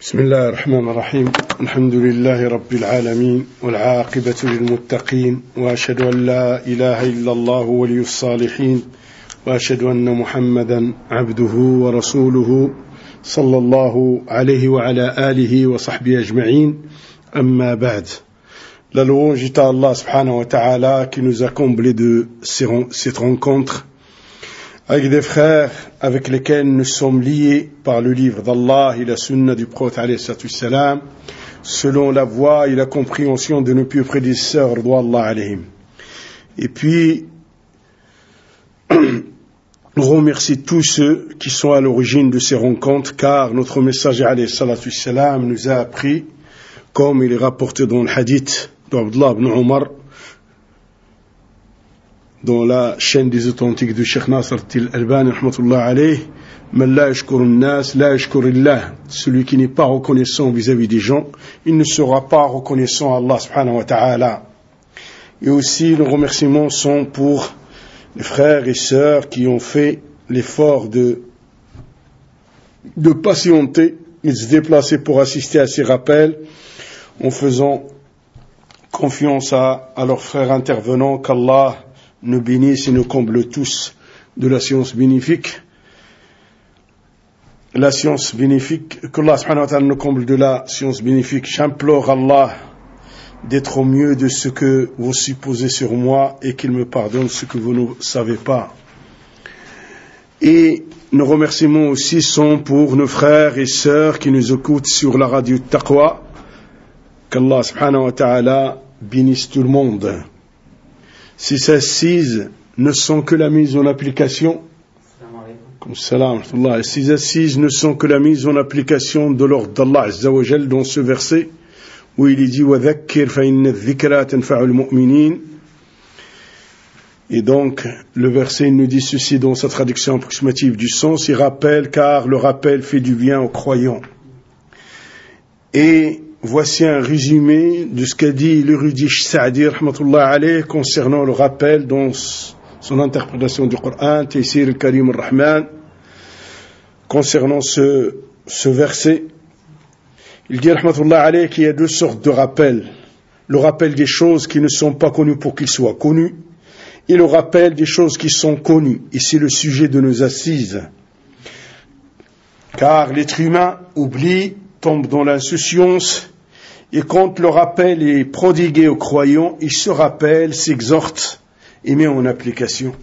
بسم الله الرحمن الرحيم الحمد لله رب العالمين والعاقبة للمتقين وأشهد أن لا إله إلا الله ولي الصالحين وأشهد أن محمدا عبده ورسوله صلى الله عليه وعلى آله وصحبه أجمعين أما بعد. La louange est à Allah subhanahu wa ta'ala qui nous a comblés de cette rencontre avec des frères avec lesquels nous sommes liés par le livre d'Allah et la sunna du prophète alayhi salam, selon la voie et la compréhension de nos pieux prédécesseurs radouallahu alayhim. Et puis nous remercions tous ceux qui sont à l'origine de ces rencontres, car notre messager alayhi salam nous a appris, comme il est rapporté dans le hadith d'Abdullah ibn Omar, dans la chaîne des authentiques de Cheikh Nasr al-Albani rahmatullah alayh, man la yashkuru an-nas la yashkuru Allah. Celui qui n'est pas reconnaissant vis-à-vis des gens, il ne sera pas reconnaissant à Allah subhanahu wa ta'ala. Et aussi nos remerciements sont pour les frères et sœurs qui ont fait l'effort de patienter et de se déplacer pour assister à ces rappels, en faisant confiance à leurs frères intervenants, qu'Allah nous bénisse et nous comble tous de la science bénéfique. La science bénéfique, qu'Allah subhanahu wa ta'ala nous comble de la science bénéfique. J'implore Allah d'être au mieux de ce que vous supposez sur moi et qu'il me pardonne ce que vous ne savez pas. Et nos remerciements aussi sont pour nos frères et sœurs qui nous écoutent sur la radio Taqwa. Qu'Allah subhanahu wa ta'ala bénisse tout le monde. Ces assises ne sont que la mise en application. Ces assises ne sont que la mise en application de l'ordre d'Allah Azza wa Jal dans ce verset où il est dit وَذَكِّرْ فَإِنَّ الذِّكْرَى تَنْفَعُ الْمُؤْمِنِينَ. Et donc le verset nous dit ceci dans sa traduction approximative du sens: il rappelle, car le rappel fait du bien aux croyants. Et voici un résumé de ce qu'a dit l'érudit Sa'di rahmatullah alayh concernant le rappel dans son interprétation du Coran, Taysir al-Karim al-Rahman, concernant ce verset. Il dit rahmatullah alayh qu'il y a deux sortes de rappels: le rappel des choses qui ne sont pas connues pour qu'ils soient connus, et le rappel des choses qui sont connues. Et c'est le sujet de nos assises, car l'être humain oublie, tombe dans l'insouciance, et quand le rappel est prodigué aux croyants, il se rappelle, s'exhorte et met en application.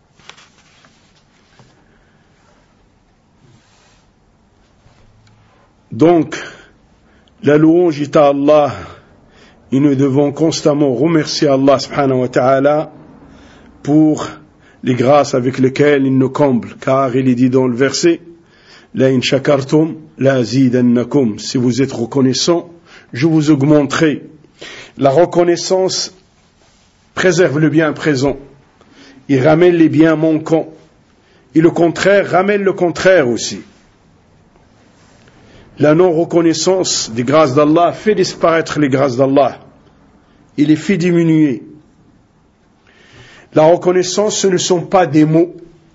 Donc, la louange est à Allah, et nous devons constamment remercier Allah subhanahu wa ta'ala pour les grâces avec lesquelles il nous comble, car il est dit dans le verset: La in shakartum la zidannakum. Si vous êtes reconnaissant, je vous augmenterai. La reconnaissance préserve le bien présent, il ramène les biens manquants, et le contraire ramène le contraire aussi. La non-reconnaissance des grâces d'Allah fait disparaître les grâces d'Allah, il les fait diminuer. La reconnaissance, ce ne sont pas des mots.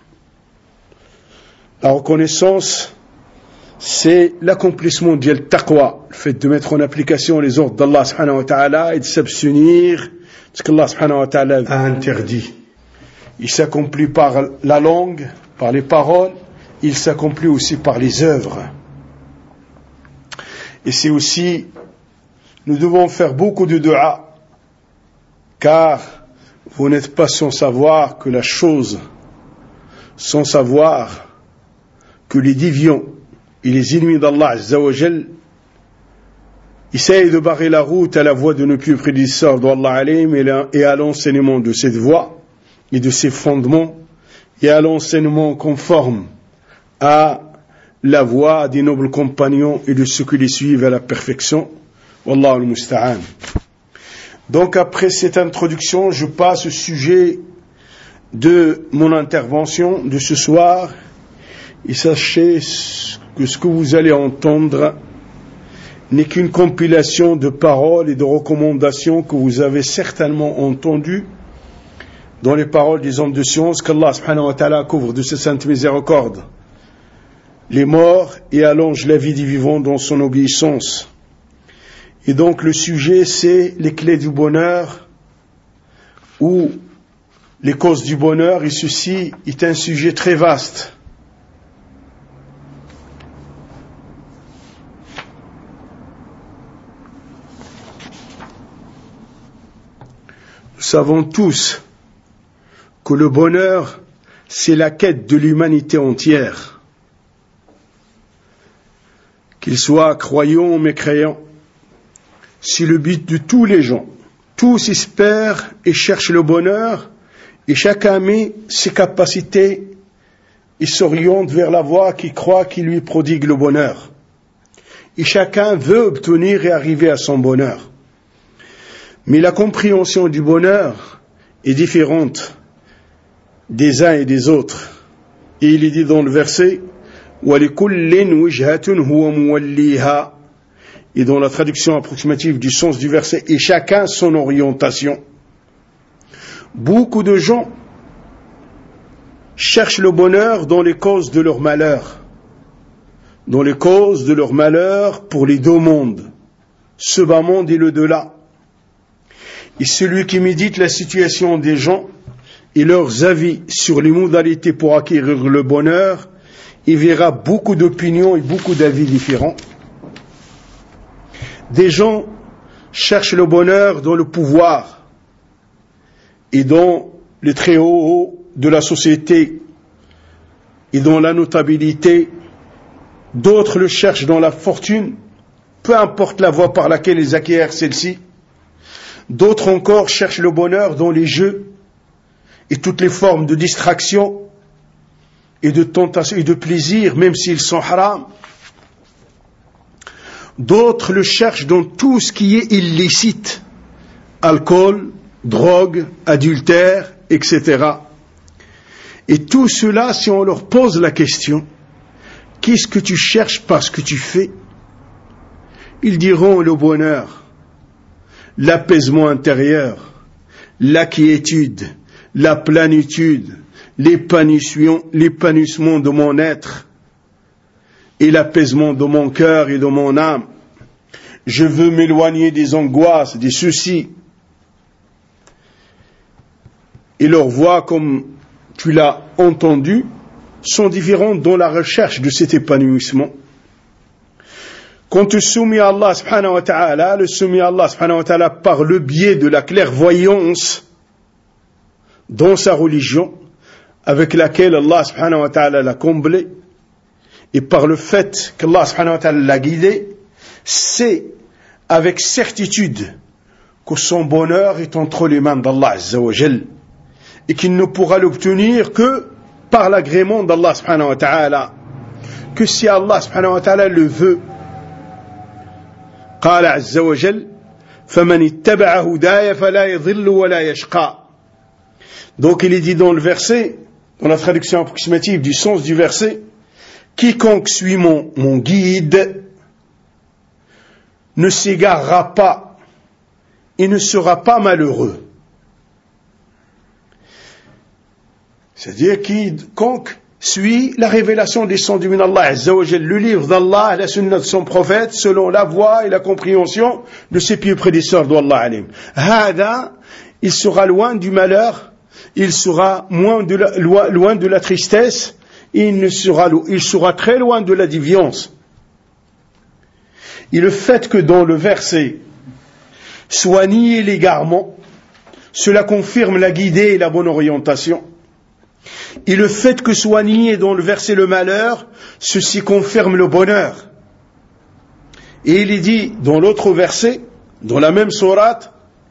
La reconnaissance, c'est l'accomplissement de taqwa, le fait de mettre en application les ordres d'Allah subhanahu wa ta'ala et de s'abstenir de ce qu'Allah subhanahu wa ta'ala a interdit. Il s'accomplit par la langue, par les paroles, il s'accomplit aussi par les œuvres. Et c'est aussi, nous devons faire beaucoup de dua, car vous n'êtes pas sans savoir que la chose, sans savoir que les déviants et les ennemis d'Allah Azza wa Jal essayent de barrer la route à la voie de nos pieux prédécesseurs d'Allah alayhim et à l'enseignement de cette voie et de ses fondements et à l'enseignement conforme à la voie des nobles compagnons et de ceux qui les suivent à la perfection. Wallahu al-musta'an. Donc après cette introduction, je passe au sujet de mon intervention de ce soir. Et sachez que ce que vous allez entendre n'est qu'une compilation de paroles et de recommandations que vous avez certainement entendues dans les paroles des hommes de science qu'Allah subhanahu wa ta'ala couvre de ses saintes miséricordes. les morts et allonge la vie des vivants dans son obéissance. Et donc le sujet, c'est les clés du bonheur ou les causes du bonheur, et ceci est un sujet très vaste. Nous savons tous que le bonheur, c'est la quête de l'humanité entière, qu'ils soient croyants ou mécréants. C'est le but de tous les gens. Tous espèrent et cherchent le bonheur, et chacun met ses capacités et s'oriente vers la voie qui croit qui lui prodigue le bonheur. Et chacun veut obtenir et arriver à son bonheur. Mais la compréhension du bonheur est différente des uns et des autres. Et il est dit dans le verset وَلِكُلٍّ وِجْهَةٌ هُوَ مُوَلِّيهَا. Et dans la traduction approximative du sens du verset, et chacun son orientation. Beaucoup de gens cherchent le bonheur dans les causes de leur malheur, dans les causes de leur malheur pour les deux mondes, ce bas monde et le delà. Et celui qui médite la situation des gens et leurs avis sur les modalités pour acquérir le bonheur, il verra beaucoup d'opinions et beaucoup d'avis différents. Des gens cherchent le bonheur dans le pouvoir et dans les très hauts de la société et dans la notabilité. D'autres le cherchent dans la fortune, peu importe la voie par laquelle ils acquièrent celle-ci. D'autres encore cherchent le bonheur dans les jeux et toutes les formes de distraction et de tentation et de plaisir, même s'ils sont haram. D'autres le cherchent dans tout ce qui est illicite, alcool, drogue, adultère, etc. Et tout cela, si on leur pose la question, qu'est-ce que tu cherches par ce que tu fais? Ils diront le bonheur, l'apaisement intérieur, la quiétude, la plénitude, l'épanouissement de mon être et l'apaisement de mon cœur et de mon âme. Je veux m'éloigner des angoisses, des soucis. Et leurs voix, comme tu l'as entendu, sont différentes dans la recherche de cet épanouissement. Quand tu soumis à Allah subhanahu wa ta'ala, le soumis à Allah subhanahu wa ta'ala par le biais de la clairvoyance dans sa religion, avec laquelle Allah subhanahu wa ta'ala l'a comblé, et par le fait qu'Allah subhanahu wa ta'ala l'a guidé, c'est avec certitude que son bonheur est entre les mains d'Allah azza wa jal, et qu'il ne pourra l'obtenir que par l'agrément d'Allah subhanahu wa ta'ala, que si Allah subhanahu wa ta'ala le veut. قال عز وجل فمن اتبع هداي فلا يضل ولا يشقى. Donc il est dit dans le verset, dans la traduction approximative du sens du verset, quiconque suit mon guide ne s'égarera pas et ne sera pas malheureux. C'est-à-dire quiconque suit la révélation descendue min Allah Azza wa Jal, le livre d'Allah, la sunna de son prophète, selon la voie et la compréhension de ses pieux prédécesseurs d'Allah alim. Hada, il sera loin du malheur, il sera loin de la tristesse, et il sera très loin de la déviance. Et le fait que dans le verset soit nié l'égarement, cela confirme la guidée et la bonne orientation. Et le fait que soit nié dans le verset le malheur, ceci confirme le bonheur. Et il est dit dans l'autre verset, dans la même sourate,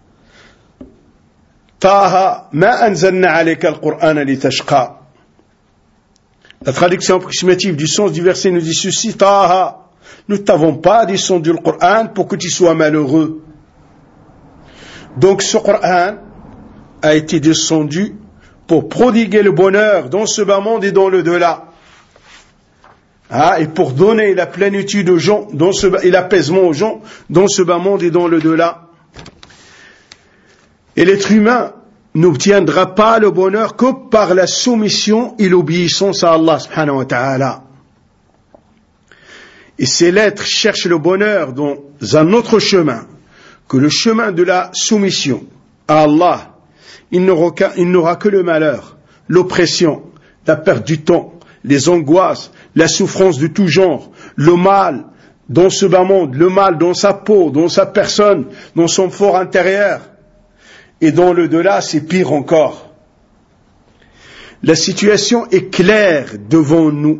Taha ma anzalna alayka al-Qur'ana litashqa. La traduction approximative du sens du verset nous dit ceci, Taha, nous ne t'avons pas descendu le Coran pour que tu sois malheureux. Donc ce Coran a été descendu pour prodiguer le bonheur dans ce bas monde et dans le delà. Et pour donner la plénitude aux gens et l'apaisement aux gens dans ce bas monde et dans le delà. Et l'être humain n'obtiendra pas le bonheur que par la soumission et l'obéissance à Allah subhanahu wa ta'ala. Et ces lettres cherchent le bonheur dans un autre chemin que le chemin de la soumission à Allah. Il n'aura que le malheur, l'oppression, la perte du temps, les angoisses, la souffrance de tout genre, le mal dans ce bas monde, le mal dans sa peau, dans sa personne, dans son fort intérieur. Et dans le delà, c'est pire encore. La situation est claire devant nous.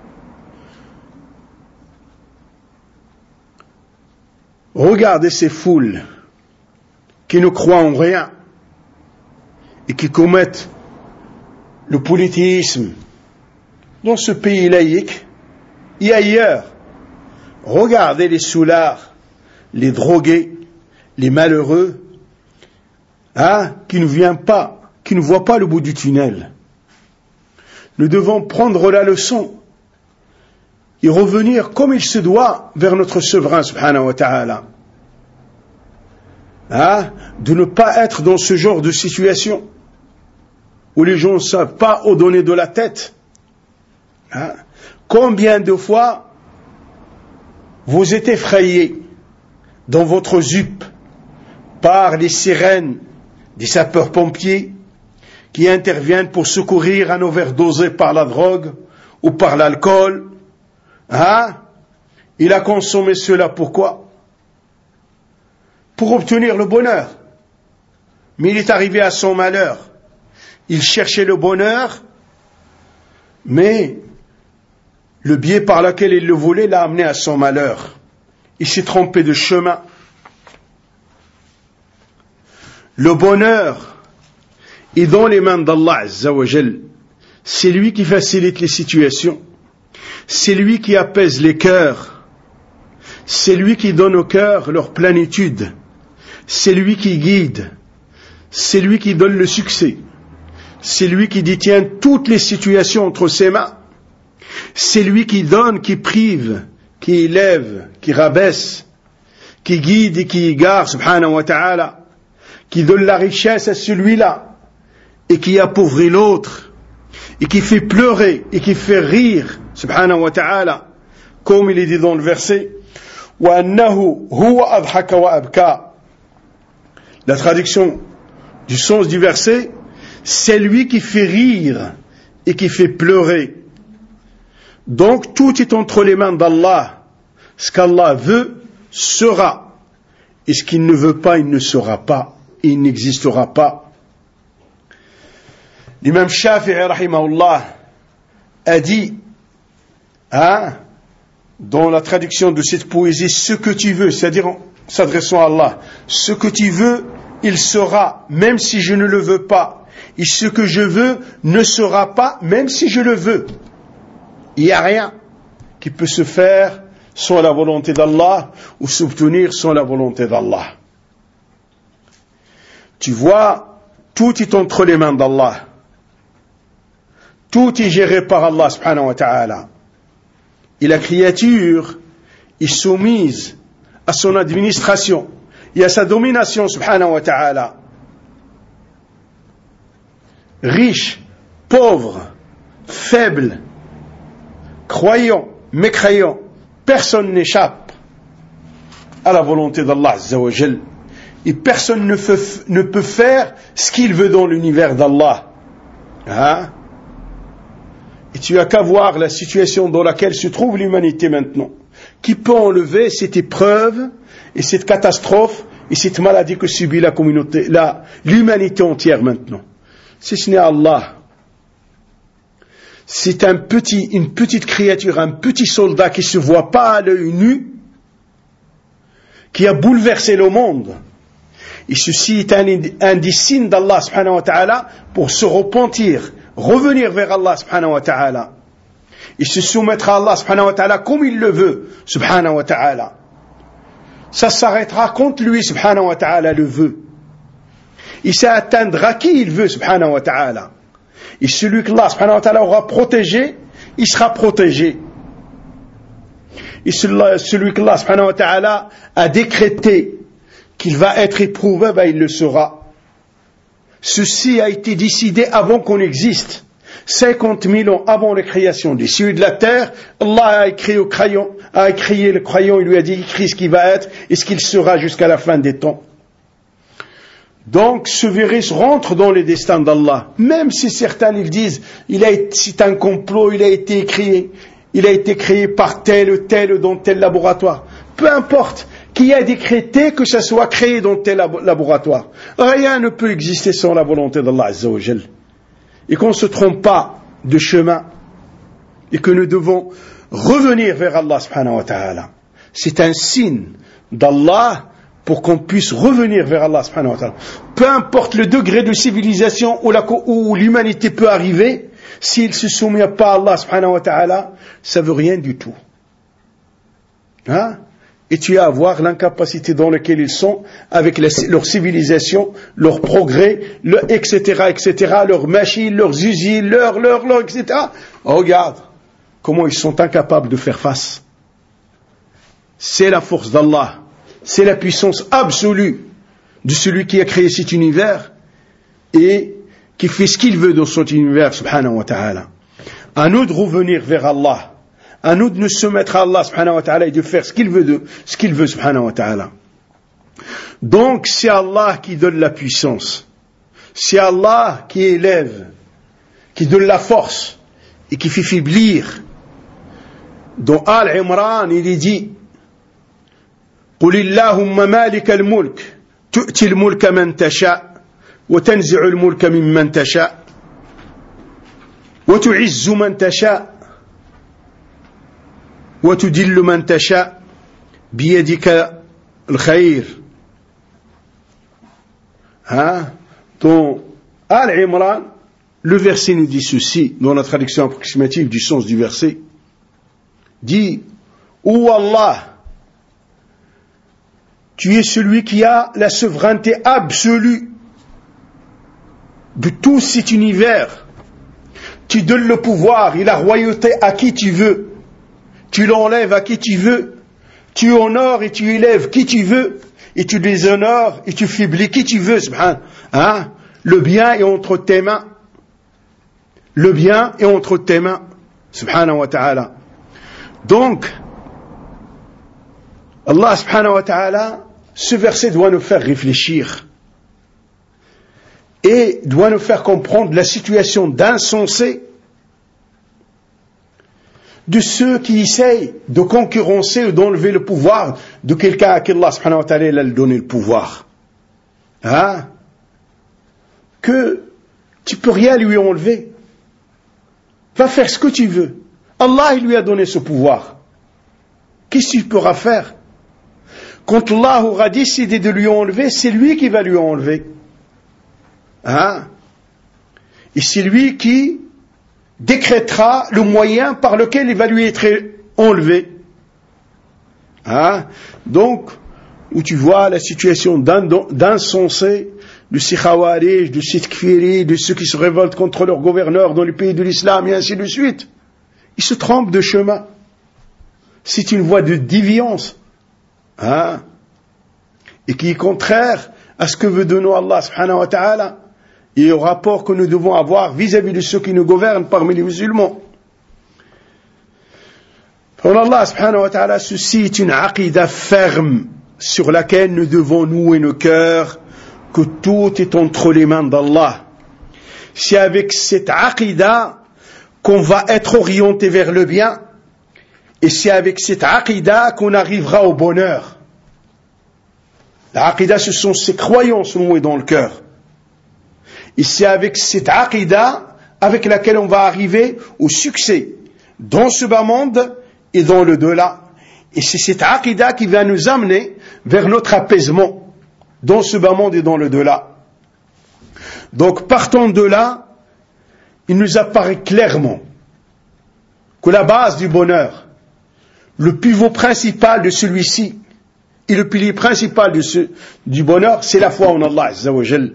Regardez ces foules qui ne croient en rien et qui commettent le polythéisme dans ce pays laïque et ailleurs. Regardez les soulards, les drogués, les malheureux, qui ne voient pas le bout du tunnel. Nous devons prendre la leçon et revenir comme il se doit vers notre souverain subhanahu wa ta'ala. De ne pas être dans ce genre de situation où les gens ne savent pas où donner de la tête. Combien de fois vous êtes effrayés dans votre ZUP par les sirènes des sapeurs-pompiers qui interviennent pour secourir un overdosé par la drogue ou par l'alcool. Il a consommé cela pourquoi? Pour obtenir le bonheur. Mais il est arrivé à son malheur. Il cherchait le bonheur, mais le biais par lequel il le voulait l'a amené à son malheur. Il s'est trompé de chemin. Le bonheur est dans les mains d'Allah Azza wa Jal. C'est lui qui facilite les situations. C'est lui qui apaise les cœurs. C'est lui qui donne aux cœurs leur plénitude. C'est lui qui guide. C'est lui qui donne le succès. C'est lui qui détient toutes les situations entre ses mains. C'est lui qui donne, qui prive, qui élève, qui rabaisse, qui guide et qui égare, subhanahu wa ta'ala, qui donne la richesse à celui-là et qui appauvrit l'autre et qui fait pleurer et qui fait rire, subhanahu wa ta'ala, comme il est dit dans le verset وَأَنَّهُ هُوَ أَضْحَكَ وَأَبْكَى. La traduction du sens du verset, c'est lui qui fait rire et qui fait pleurer. Donc tout est entre les mains d'Allah. Ce qu'Allah veut sera, et ce qu'il ne veut pas, il ne sera pas, il n'existera pas. L'imam Shafi'i rahimahullah a dit, dans la traduction de cette poésie, ce que tu veux, c'est-à-dire en s'adressant à Allah, ce que tu veux, il sera, même si je ne le veux pas. Et ce que je veux ne sera pas, même si je le veux. Il n'y a rien qui peut se faire sans la volonté d'Allah ou s'obtenir sans la volonté d'Allah. Tu vois, tout est entre les mains d'Allah. Tout est géré par Allah subhanahu wa ta'ala. Et la créature est soumise à son administration et à sa domination subhanahu wa ta'ala. Riche, pauvre, faible, croyant, mécréant, personne n'échappe à la volonté d'Allah Azza wa Jal. Et personne ne peut faire ce qu'il veut dans l'univers d'Allah. Et tu as qu'à voir la situation dans laquelle se trouve l'humanité maintenant. Qui peut enlever cette épreuve et cette catastrophe et cette maladie que subit la communauté, l'humanité entière maintenant? Si ce n'est Allah. C'est une petite créature, un petit soldat qui ne se voit pas à l'œil nu, qui a bouleversé le monde. Et ceci est un des signes d'Allah subhanahu wa ta'ala pour se repentir, revenir vers Allah subhanahu wa ta'ala. Et se soumettre à Allah subhanahu wa ta'ala comme il le veut, subhanahu wa ta'ala. Ça s'arrêtera quand lui subhanahu wa ta'ala le veut. Et ça atteindra qui il veut subhanahu wa ta'ala. Et celui que Allah subhanahu wa ta'ala aura protégé, il sera protégé. Et celui que Allah subhanahu wa ta'ala a décrété qu'il va être éprouvé, il le sera. Ceci a été décidé avant qu'on existe. 50 000 ans avant la création des cieux et de la terre, Allah a écrit au crayon a écrit le croyant, il lui a dit, écris ce qui va être et ce qu'il sera jusqu'à la fin des temps. Donc, ce virus rentre dans les destins d'Allah. Même si certains ils disent, c'est un complot, il a été créé par tel ou tel dans tel laboratoire. Peu importe qui a décrété que ça soit créé dans tel laboratoire. Rien ne peut exister sans la volonté d'Allah Azza wa Jal. Et qu'on ne se trompe pas de chemin et que nous devons revenir vers Allah subhanahu wa ta'ala. C'est un signe d'Allah pour qu'on puisse revenir vers Allah subhanahu wa ta'ala. Peu importe le degré de civilisation où l'humanité peut arriver, s'il ne se soumet pas à Allah subhanahu wa ta'ala, ça ne veut rien du tout. Hein? Et tu as à voir l'incapacité dans laquelle ils sont avec leur civilisation, leur progrès, etc., leurs machines, leurs usines, etc. Regarde comment ils sont incapables de faire face. C'est la force d'Allah. C'est la puissance absolue de celui qui a créé cet univers et qui fait ce qu'il veut dans son univers, subhanahu wa ta'ala. À nous de revenir vers Allah. À nous de nous soumettre à Allah, subhanahu wa ta'ala, et de faire ce qu'il veut, subhanahu wa ta'ala. Donc, c'est Allah qui donne la puissance. C'est Allah qui élève, qui donne la force et qui fait faiblir. Dans Al-Imran, il est dit, قل اللهم مالك الملك تؤتي الملك من تشاء وتنزع الملك ممن تشاء وتعز من تشاء وتذل من تشاء بيدك الخير. Dans Al-Imran, le verset nous dit ceci, dans la traduction approximative du sens du verset, dit, ô Allah, tu es celui qui a la souveraineté absolue de tout cet univers. Tu donnes le pouvoir et la royauté à qui tu veux. Tu l'enlèves à qui tu veux. Tu honores et tu élèves qui tu veux. Et tu déshonores et tu faiblis qui tu veux. Hein? Le bien est entre tes mains. Le bien est entre tes mains. Subhanahu wa ta'ala. Donc, Allah subhanahu wa ta'ala, ce verset doit nous faire réfléchir et doit nous faire comprendre la situation d'insensé de ceux qui essayent de concurrencer ou d'enlever le pouvoir de quelqu'un à qui Allah subhanahu wa ta'ala a donné le pouvoir. Hein? Que tu peux rien lui enlever. Va faire ce que tu veux. Allah, il lui a donné ce pouvoir. Qu'est-ce que tu pourras faire? Quand Allah aura décidé de lui enlever, c'est lui qui va lui enlever. Hein? Et c'est lui qui décrétera le moyen par lequel il va lui être enlevé. Hein? Donc, où tu vois la situation d'insensé de ces Khawarij, de ces Takfiri, de ceux qui se révoltent contre leur gouverneur dans les pays de l'islam et ainsi de suite. Ils se trompent de chemin. C'est une voie de déviance. Hein? Et qui est contraire à ce que veut de nous Allah subhanahu wa ta'ala et au rapport que nous devons avoir vis-à-vis de ceux qui nous gouvernent parmi les musulmans. Pour Allah subhanahu wa ta'ala, ceci est une aqidah ferme sur laquelle nous devons nouer nos cœurs, que tout est entre les mains d'Allah. C'est avec cette aqidah qu'on va être orienté vers le bien, et c'est avec cette aqidah qu'on arrivera au bonheur. La aqidah, ce sont ces croyances nouées dans le cœur. Et c'est avec cette aqidah avec laquelle on va arriver au succès dans ce bas monde et dans le delà. Et c'est cette aqidah qui va nous amener vers notre apaisement dans ce bas monde et dans le delà. Donc, partant de là, il nous apparaît clairement que la base du bonheur, le pivot principal de celui-ci et le pilier principal du bonheur, c'est la foi en Allah Azza wa Jal.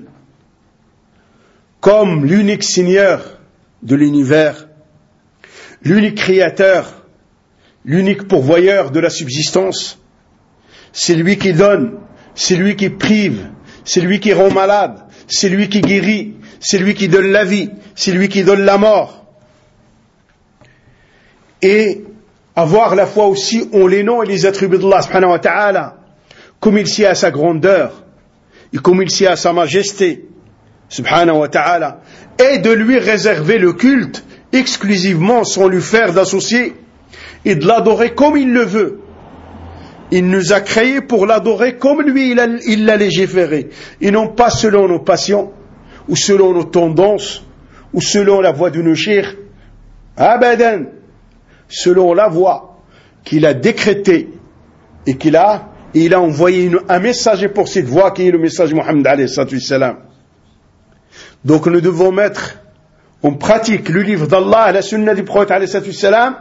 Comme l'unique Seigneur de l'univers, l'unique Créateur, l'unique pourvoyeur de la subsistance, c'est lui qui donne, c'est lui qui prive, c'est lui qui rend malade, c'est lui qui guérit, c'est lui qui donne la vie, c'est lui qui donne la mort. Et avoir la foi aussi en les noms et les attributs d'Allah subhanahu wa ta'ala, comme il s'y a à sa grandeur, et comme il s'y a à sa majesté, subhanahu wa ta'ala, et de lui réserver le culte exclusivement sans lui faire d'associé, et de l'adorer comme il le veut. Il nous a créés pour l'adorer comme lui il l'a légiféré, et non pas selon nos passions, ou selon nos tendances, ou selon la voie de nos chirs. Abadan, selon la voie qu'il a décrétée, et il a envoyé un messager pour cette voie qui est le message de Mohammed alayhi salam. Donc nous devons mettre en pratique le livre d'Allah, la sunna du prophète alayhi salam,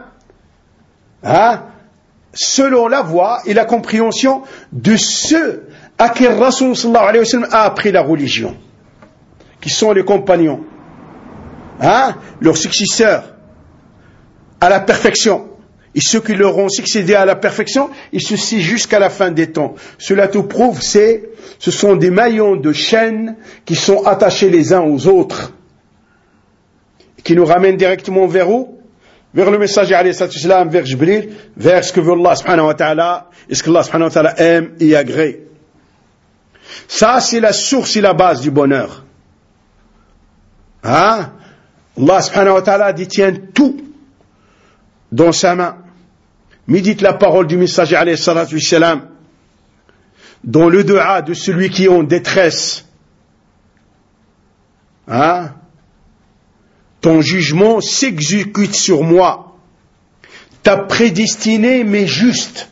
selon la voie et la compréhension de ceux à qui le Rasul sallallahu alayhi wa sallam a appris la religion, qui sont les compagnons, leurs successeurs à la perfection, et ceux qui leur ont succédé à la perfection, et ceci jusqu'à la fin des temps. Cela tout prouve, ce sont des maillons de chaîne qui sont attachés les uns aux autres, qui nous ramènent directement vers où? Vers le messager alayhi salam, vers Jibril, vers ce que veut Allah subhanahu wa ta'ala, et ce que Allah subhanahu wa ta'ala aime et agrée. Ça, c'est la source et la base du bonheur. Allah subhanahu wa ta'ala détient tout dans sa main. Médite la parole du messager alayhi salam dans le dua de celui qui est en détresse. Ton jugement s'exécute sur moi. Ta prédestinée m'est juste.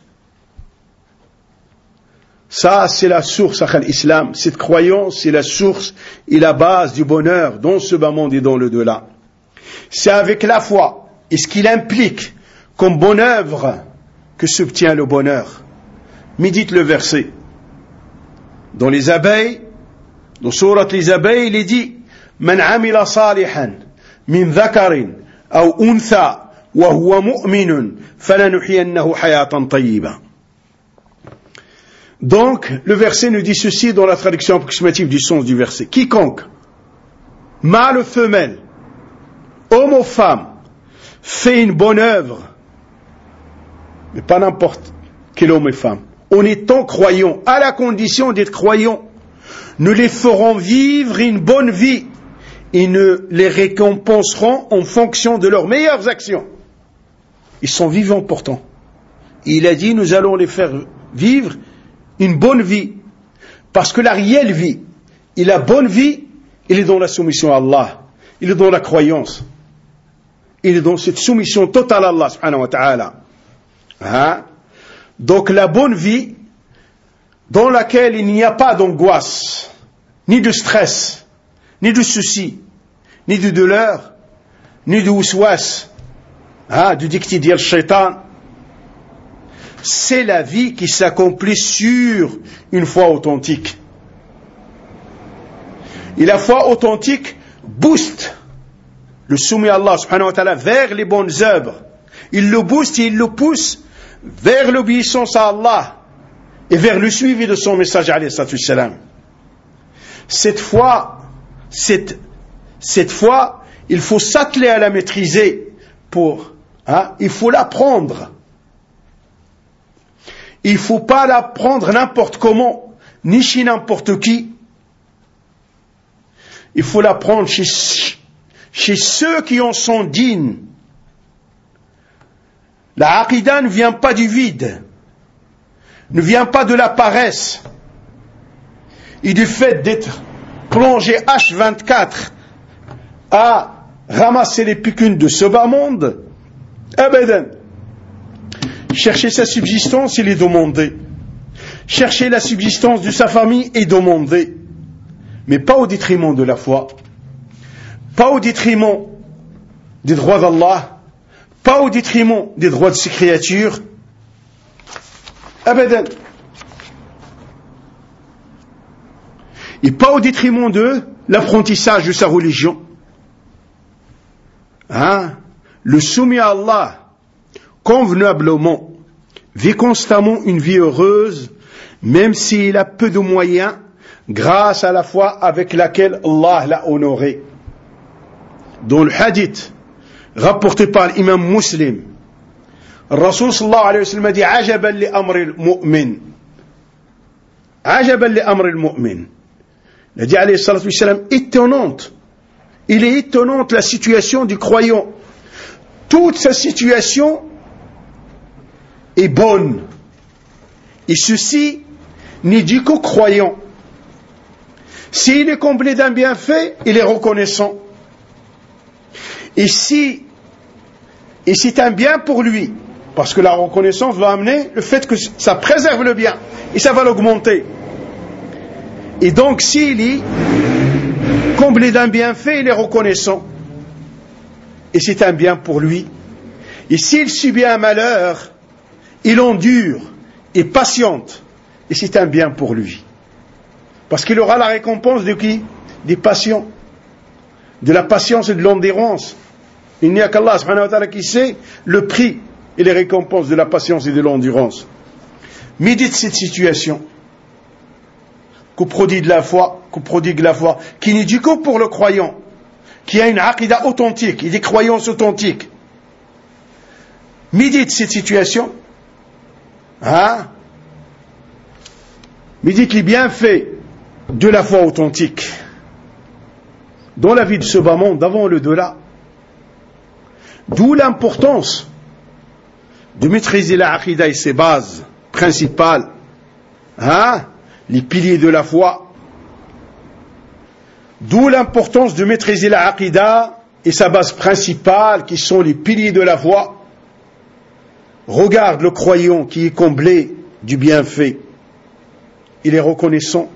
Ça, c'est la source à l'islam. Cette croyance, c'est la source et la base du bonheur dans ce bas monde et dans le delà. C'est avec la foi et ce qu'il implique comme bonne œuvre que s'obtient le bonheur. Médite le verset. Dans les abeilles, dans Surat les abeilles, il est dit Man amila salihan min dhakarin aw untha wa huwa mu'minun falanuhyiyannahu hayatan tayyiba. Donc, le verset nous dit ceci dans la traduction approximative du sens du verset. Quiconque, mâle ou femelle, homme ou femme, fait une bonne œuvre, mais pas n'importe quel homme et femme, en étant croyant, à la condition d'être croyant, nous les ferons vivre une bonne vie et nous les récompenserons en fonction de leurs meilleures actions. Ils sont vivants pourtant. Il a dit, nous allons les faire vivre une bonne vie, parce que la réelle vie et la bonne vie, il est dans la soumission à Allah, il est dans la croyance, il est dans cette soumission totale à Allah subhanahu wa ta'ala. Donc la bonne vie dans laquelle il n'y a pas d'angoisse, ni de stress, ni de souci, ni de douleur, ni de waswas, du dicté d'Al Shaitan, c'est la vie qui s'accomplit sur une foi authentique. Et la foi authentique booste le soumis à Allah subhanahu wa ta'ala vers les bonnes œuvres. Il le booste et il le pousse vers l'obéissance à Allah et vers le suivi de son message alayhi salam. Cette foi, il faut s'atteler à la maîtriser il faut l'apprendre. Il ne faut pas l'apprendre n'importe comment, ni chez n'importe qui. Il faut l'apprendre chez ceux qui en sont dignes. La aqidah ne vient pas du vide, ne vient pas de la paresse et du fait d'être plongé H24 à ramasser les pécunes de ce bas monde. Abadan. Chercher sa subsistance, il est demandé. Chercher la subsistance de sa famille est demandé. Mais pas au détriment de la foi. Pas au détriment des droits d'Allah. Pas au détriment des droits de ses créatures. Abadan. Et pas au détriment de l'apprentissage de sa religion. Le soumis à Allah convenablement vit constamment une vie heureuse, même s'il a peu de moyens, grâce à la foi avec laquelle Allah l'a honoré. Dans le hadith rapporté par l'imam Muslim, Rasul sallallahu alayhi wa sallam a dit ajaban li amri al-mu'min. Ajaban li amri al-mu'min. Il a dit alayhi salatu wa sallam, étonnante. Il est étonnante la situation du croyant. Toute sa situation est bonne. Et ceci n'est dû qu'au croyant. S'il est comblé d'un bienfait, il est reconnaissant. Et si c'est un bien pour lui, parce que la reconnaissance va amener le fait que ça préserve le bien, et ça va l'augmenter. Et donc s'il est comblé d'un bienfait, il est reconnaissant. Et c'est un bien pour lui. Et s'il subit un malheur, il endure et patiente. Et c'est un bien pour lui. Parce qu'il aura la récompense de qui? Des patients. De la patience et de l'endurance. Il n'y a qu'Allah subhanahu wa ta'ala qui sait le prix et les récompenses de la patience et de l'endurance. Médite cette situation. Qu'on prodigue la foi, qui n'est du coup pour le croyant, qui a une aqidah authentique, et des croyances authentiques. Médite cette situation. Médite les bienfaits de la foi authentique dans la vie de ce bas monde, d'avant le delà. D'où l'importance de maîtriser la aqidah et ses bases principales, les piliers de la foi. D'où l'importance de maîtriser la aqidah et sa base principale, qui sont les piliers de la foi. Regarde le croyant qui est comblé du bienfait. Il est reconnaissant.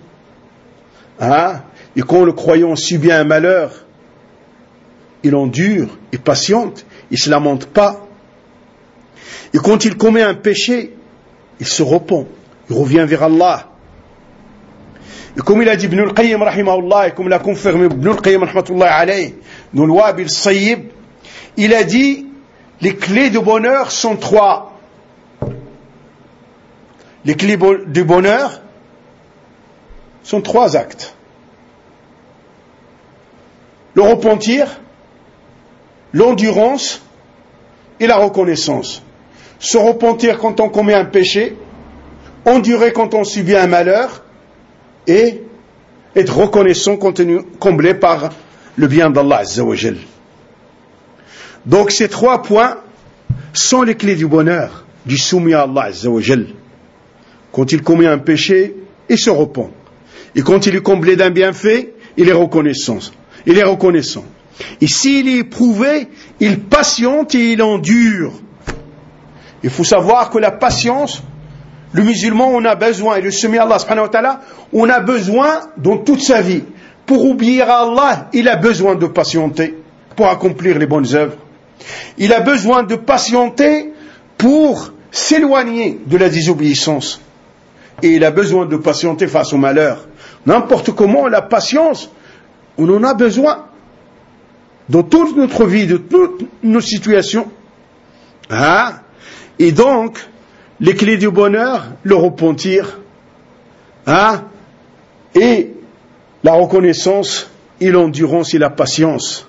Et quand le croyant subit un malheur, il endure et patiente, il ne se lamente pas. Et quand il commet un péché, il se repent, il revient vers Allah. Et comme il a dit Ibn al-Qayyim rahimahullah, et comme l'a confirmé Ibn al-Qayyim rahmatullah alayhi, dans le Wabil Sayyib, il a dit les clés du bonheur sont 3. Les clés du bonheur sont 3 actes. Le repentir, l'endurance et la reconnaissance. Se repentir quand on commet un péché, endurer quand on subit un malheur, et être reconnaissant quand on est comblé par le bien d'Allah Azza wa Jal. Donc ces 3 points sont les clés du bonheur, du soumis à Allah Azza wa Jal. Quand il commet un péché, il se repent. Et quand il est comblé d'un bienfait, il est reconnaissant. Et s'il est éprouvé, il patiente et il endure. Il faut savoir que la patience, le musulman, on a besoin, et le soumis à Allah subhanahu wa ta'ala, on a besoin dans toute sa vie. Pour oublier Allah, il a besoin de patienter pour accomplir les bonnes œuvres. Il a besoin de patienter pour s'éloigner de la désobéissance. Et il a besoin de patienter face au malheur. N'importe comment, la patience, on en a besoin. Dans toute notre vie, de toutes nos situations. Et donc, les clés du bonheur, le repentir, et la reconnaissance, et l'endurance et la patience.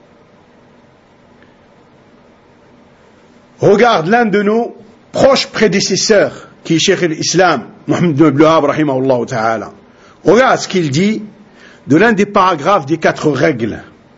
Regarde l'un de nos proches prédécesseurs, qui est Cheikh l'Islam, Mohammed ibn Abdul Wahhab, rahimahullah ta'ala. Regarde ce qu'il dit de l'un des paragraphes des 4 règles.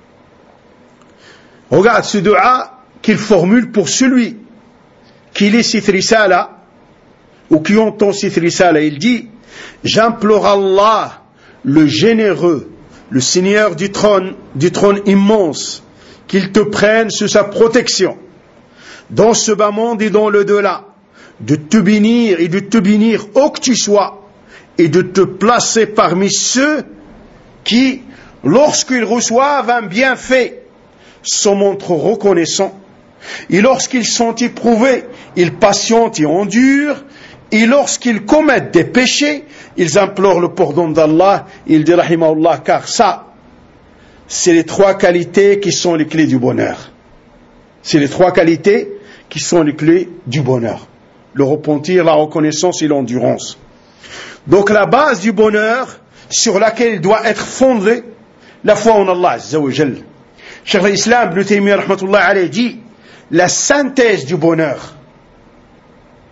Regarde ce dua qu'il formule pour celui qui lit cette risala, ou qui entend cette risala. Il dit: j'implore Allah, le généreux, le Seigneur du trône immense, qu'il te prenne sous sa protection, dans ce bas monde et dans le delà, de te bénir et de te bénir où que tu sois, et de te placer parmi ceux qui, lorsqu'ils reçoivent un bienfait, se montrent reconnaissants, et lorsqu'ils sont éprouvés, ils patientent et endurent, et lorsqu'ils commettent des péchés, ils implorent le pardon d'Allah, ils disent rahimahullah, car ça, c'est les 3 qualités qui sont les clés du bonheur. C'est les 3 qualités qui sont les clés du bonheur. Le repentir, la reconnaissance et l'endurance. Donc la base du bonheur sur laquelle doit être fondée la foi en Allah Azza wa Jal. Cheikh l'Islam Ibn Taymiyyah rahmatullah alayhi dit: la synthèse du bonheur,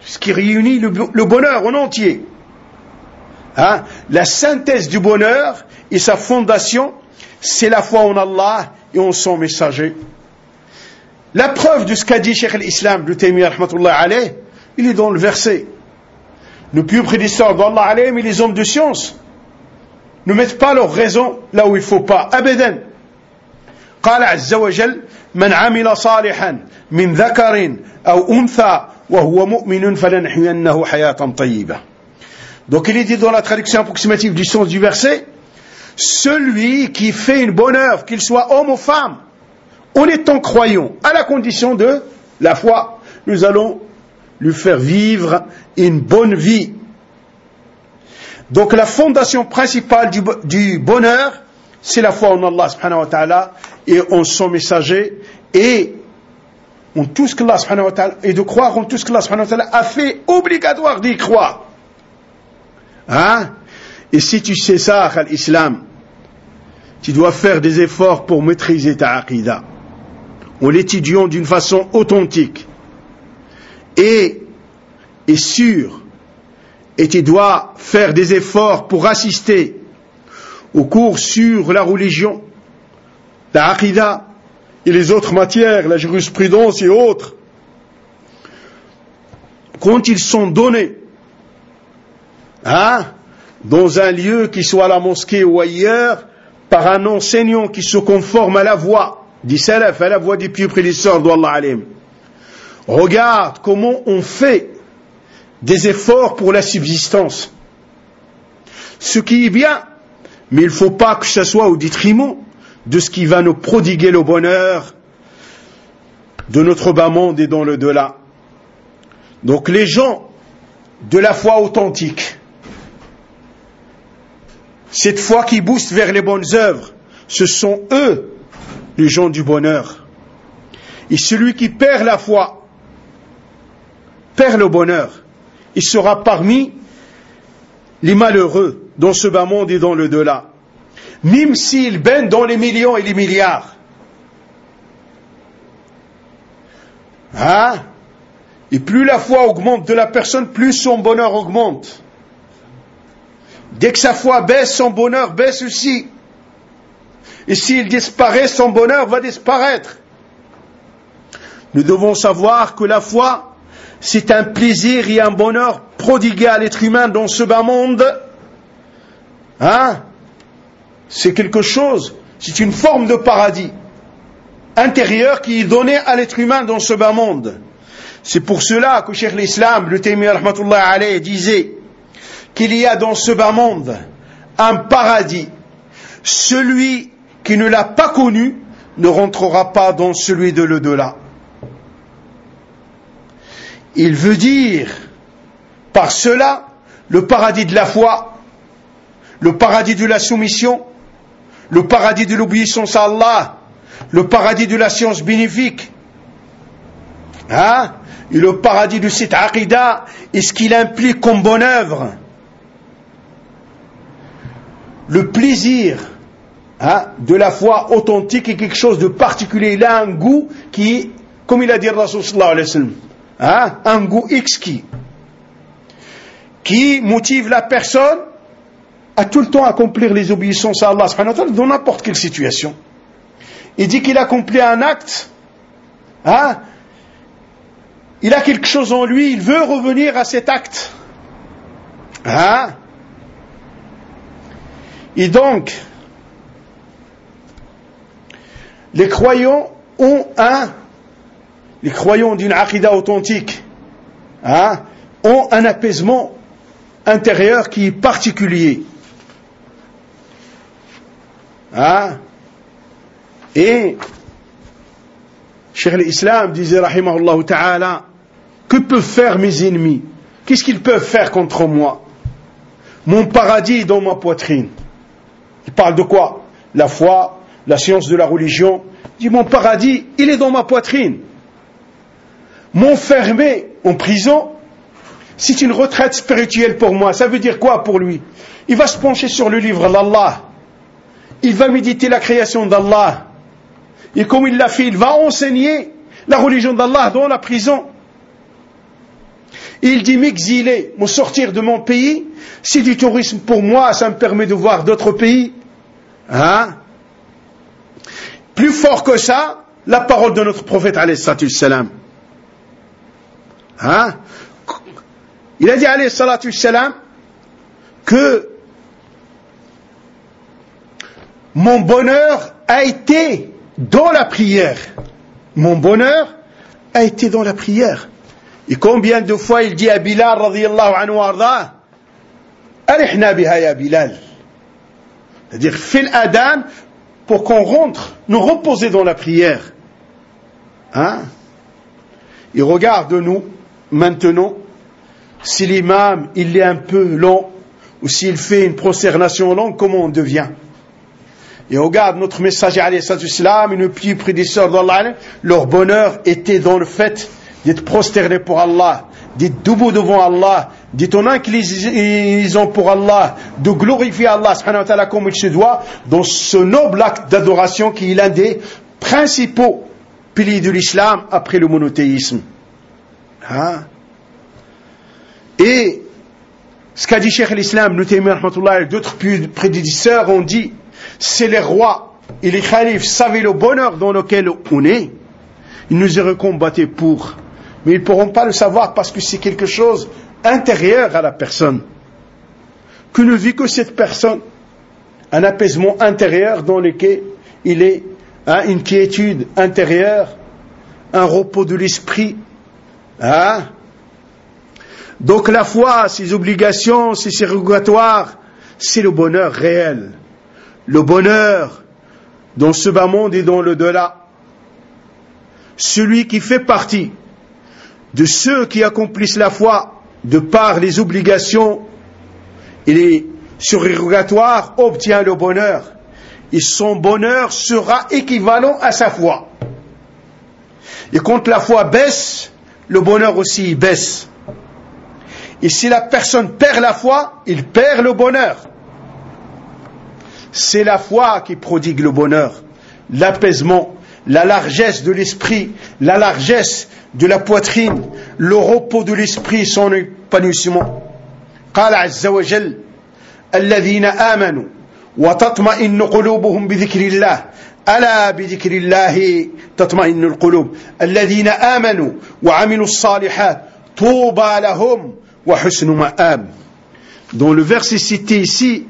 ce qui réunit le bonheur en entier. Hein? La synthèse du bonheur et sa fondation, c'est la foi en Allah et en son messager. La preuve de ce qu'a dit Cheikh al-Islam Ibn Taymiyyah rahmatullah alayh, il est dans le verset. Nos plus prédécesseurs d'Allah alayhim et les hommes de science ne mettent pas leur raison là où il ne faut pas. Abadan. قال عز وجل من عمل صالحا من ذكر أو أنثى وهو مؤمن فلنحيينه حياة طيبة. Donc il est dit dans la traduction approximative du sens du verset, celui qui fait une bonne œuvre, qu'il soit homme ou femme, en étant croyant, à la condition de la foi, nous allons lui faire vivre une bonne vie. Donc la fondation principale du bonheur, c'est la foi en Allah subhanahu wa ta'ala et en son messager et en tout ce qu'Allah subhanahu wa ta'ala, et de croire en tout ce qu'Allah subhanahu wa ta'ala a fait obligatoire d'y croire. Hein? Et si tu sais ça, l'islam, tu dois faire des efforts pour maîtriser ta aqida en l'étudiant d'une façon authentique et sûre, et tu dois faire des efforts pour assister aux cours sur la religion, la aqida et les autres matières, la jurisprudence et autres, quand ils sont donnés, hein, dans un lieu qui soit la mosquée ou ailleurs, par un enseignant qui se conforme à la voie des salaf, à la voie des pieux prédécesseurs d'Allah alayhim. Regarde comment on fait des efforts pour la subsistance. Ce qui est bien, mais il ne faut pas que ce soit au détriment de ce qui va nous prodiguer le bonheur de notre bas monde et dans le delà. Donc les gens de la foi authentique, cette foi qui booste vers les bonnes œuvres, ce sont eux les gens du bonheur. Et celui qui perd la foi perd le bonheur. Il sera parmi les malheureux dans ce bas monde et dans le delà, même s'il baigne dans les millions et les milliards. Hein? Et plus la foi augmente de la personne, plus son bonheur augmente. Dès que sa foi baisse, son bonheur baisse aussi. Et s'il disparaît, son bonheur va disparaître. Nous devons savoir que la foi, c'est un plaisir et un bonheur prodigué à l'être humain dans ce bas monde. Hein? C'est quelque chose, c'est une forme de paradis intérieur qui est donné à l'être humain dans ce bas monde. C'est pour cela que Cheikh l'Islam, Ibn Taymiyyah rahmatullah alayh, disait qu'il y a dans ce bas monde un paradis. Celui qui ne l'a pas connu ne rentrera pas dans celui de l'au-delà. Il veut dire par cela le paradis de la foi, le paradis de la soumission, le paradis de l'obéissance à Allah, le paradis de la science bénéfique, hein? Et le paradis de cette aqida et ce qu'il implique comme bonne œuvre. Le plaisir, hein, de la foi authentique est quelque chose de particulier. Il a un goût qui, comme il a dit Rasul sallallahu alayhi wa sallam, hein, un goût exquis qui motive la personne à tout le temps accomplir les obéissances à Allah subhanahu wa ta'ala dans n'importe quelle situation. Il dit qu'il accomplit un acte, hein, il a quelque chose en lui, il veut revenir à cet acte. Hein? Et donc, les croyants d'une aqida authentique, hein, ont un apaisement intérieur qui est particulier. Hein? Et Cheikh l'Islam disait rahimahullah ta'ala, que peuvent faire mes ennemis? Qu'est-ce qu'ils peuvent faire contre moi? Mon paradis est dans ma poitrine. Il parle de quoi? La foi, la science de la religion. Il dit mon paradis, il est dans ma poitrine. M'enfermer en prison, c'est une retraite spirituelle pour moi. Ça veut dire quoi pour lui? Il va se pencher sur le livre d'Allah. Il va méditer la création d'Allah. Et comme il l'a fait, il va enseigner la religion d'Allah dans la prison. Il dit m'exiler, me sortir de mon pays, c'est du tourisme pour moi, ça me permet de voir d'autres pays. Hein? Plus fort que ça, la parole de notre prophète alayhi salatu wassalam. Hein? Il a dit alayhi salatu wassalam que mon bonheur a été dans la prière. Mon bonheur a été dans la prière. Et combien de fois il dit à Bilal radiyallahu anhu arda, arihna biha ya Bilal. C'est-à-dire, fais l'adhan pour qu'on rentre, nous reposer dans la prière. Hein? Et regarde-nous, maintenant, si l'imam, il est un peu long, ou s'il fait une prosternation longue, comment on devient? Et regarde notre messager, alayhi salatu wassalam, et nos pieds prédécesseurs d'Allah, leur bonheur était dans le fait d'être prosternés pour Allah, d'être debout devant Allah, d'être en inclinaison pour Allah, de glorifier Allah subhanahu wa ta'ala comme il se doit, dans ce noble acte d'adoration qui est l'un des principaux piliers de l'islam après le monothéisme. Hein? Et ce qu'a dit Cheikh l'Islam, et d'autres prédécesseurs ont dit, c'est les rois et les khalifes savaient le bonheur dans lequel on est, ils nous auraient combattu pour, mais ils ne pourront pas le savoir parce que c'est quelque chose intérieur à la personne, que ne vit que cette personne, un apaisement intérieur dans lequel il est, une quiétude intérieure, un repos de l'esprit. Hein? Donc la foi, ses obligations, ses surrogatoires, c'est le bonheur réel. Le bonheur dans ce bas monde et dans le delà. Celui qui fait partie de ceux qui accomplissent la foi de par les obligations et les surrogatoires obtient le bonheur. Et son bonheur sera équivalent à sa foi. Et quand la foi baisse, le bonheur aussi baisse. Et si la personne perd la foi, il perd le bonheur. C'est la foi qui prodigue le bonheur, l'apaisement, la largesse de l'esprit, la largesse de la poitrine, le repos de l'esprit, son épanouissement. قال عز وجل الذين آمنوا وتطمئن قلوبهم بذكر الله ألا بذكر الله تطمئن القلوب الذين آمنوا وعملوا الصالحات طوبى لهم وحسن مآب. Dans le verset cité ici,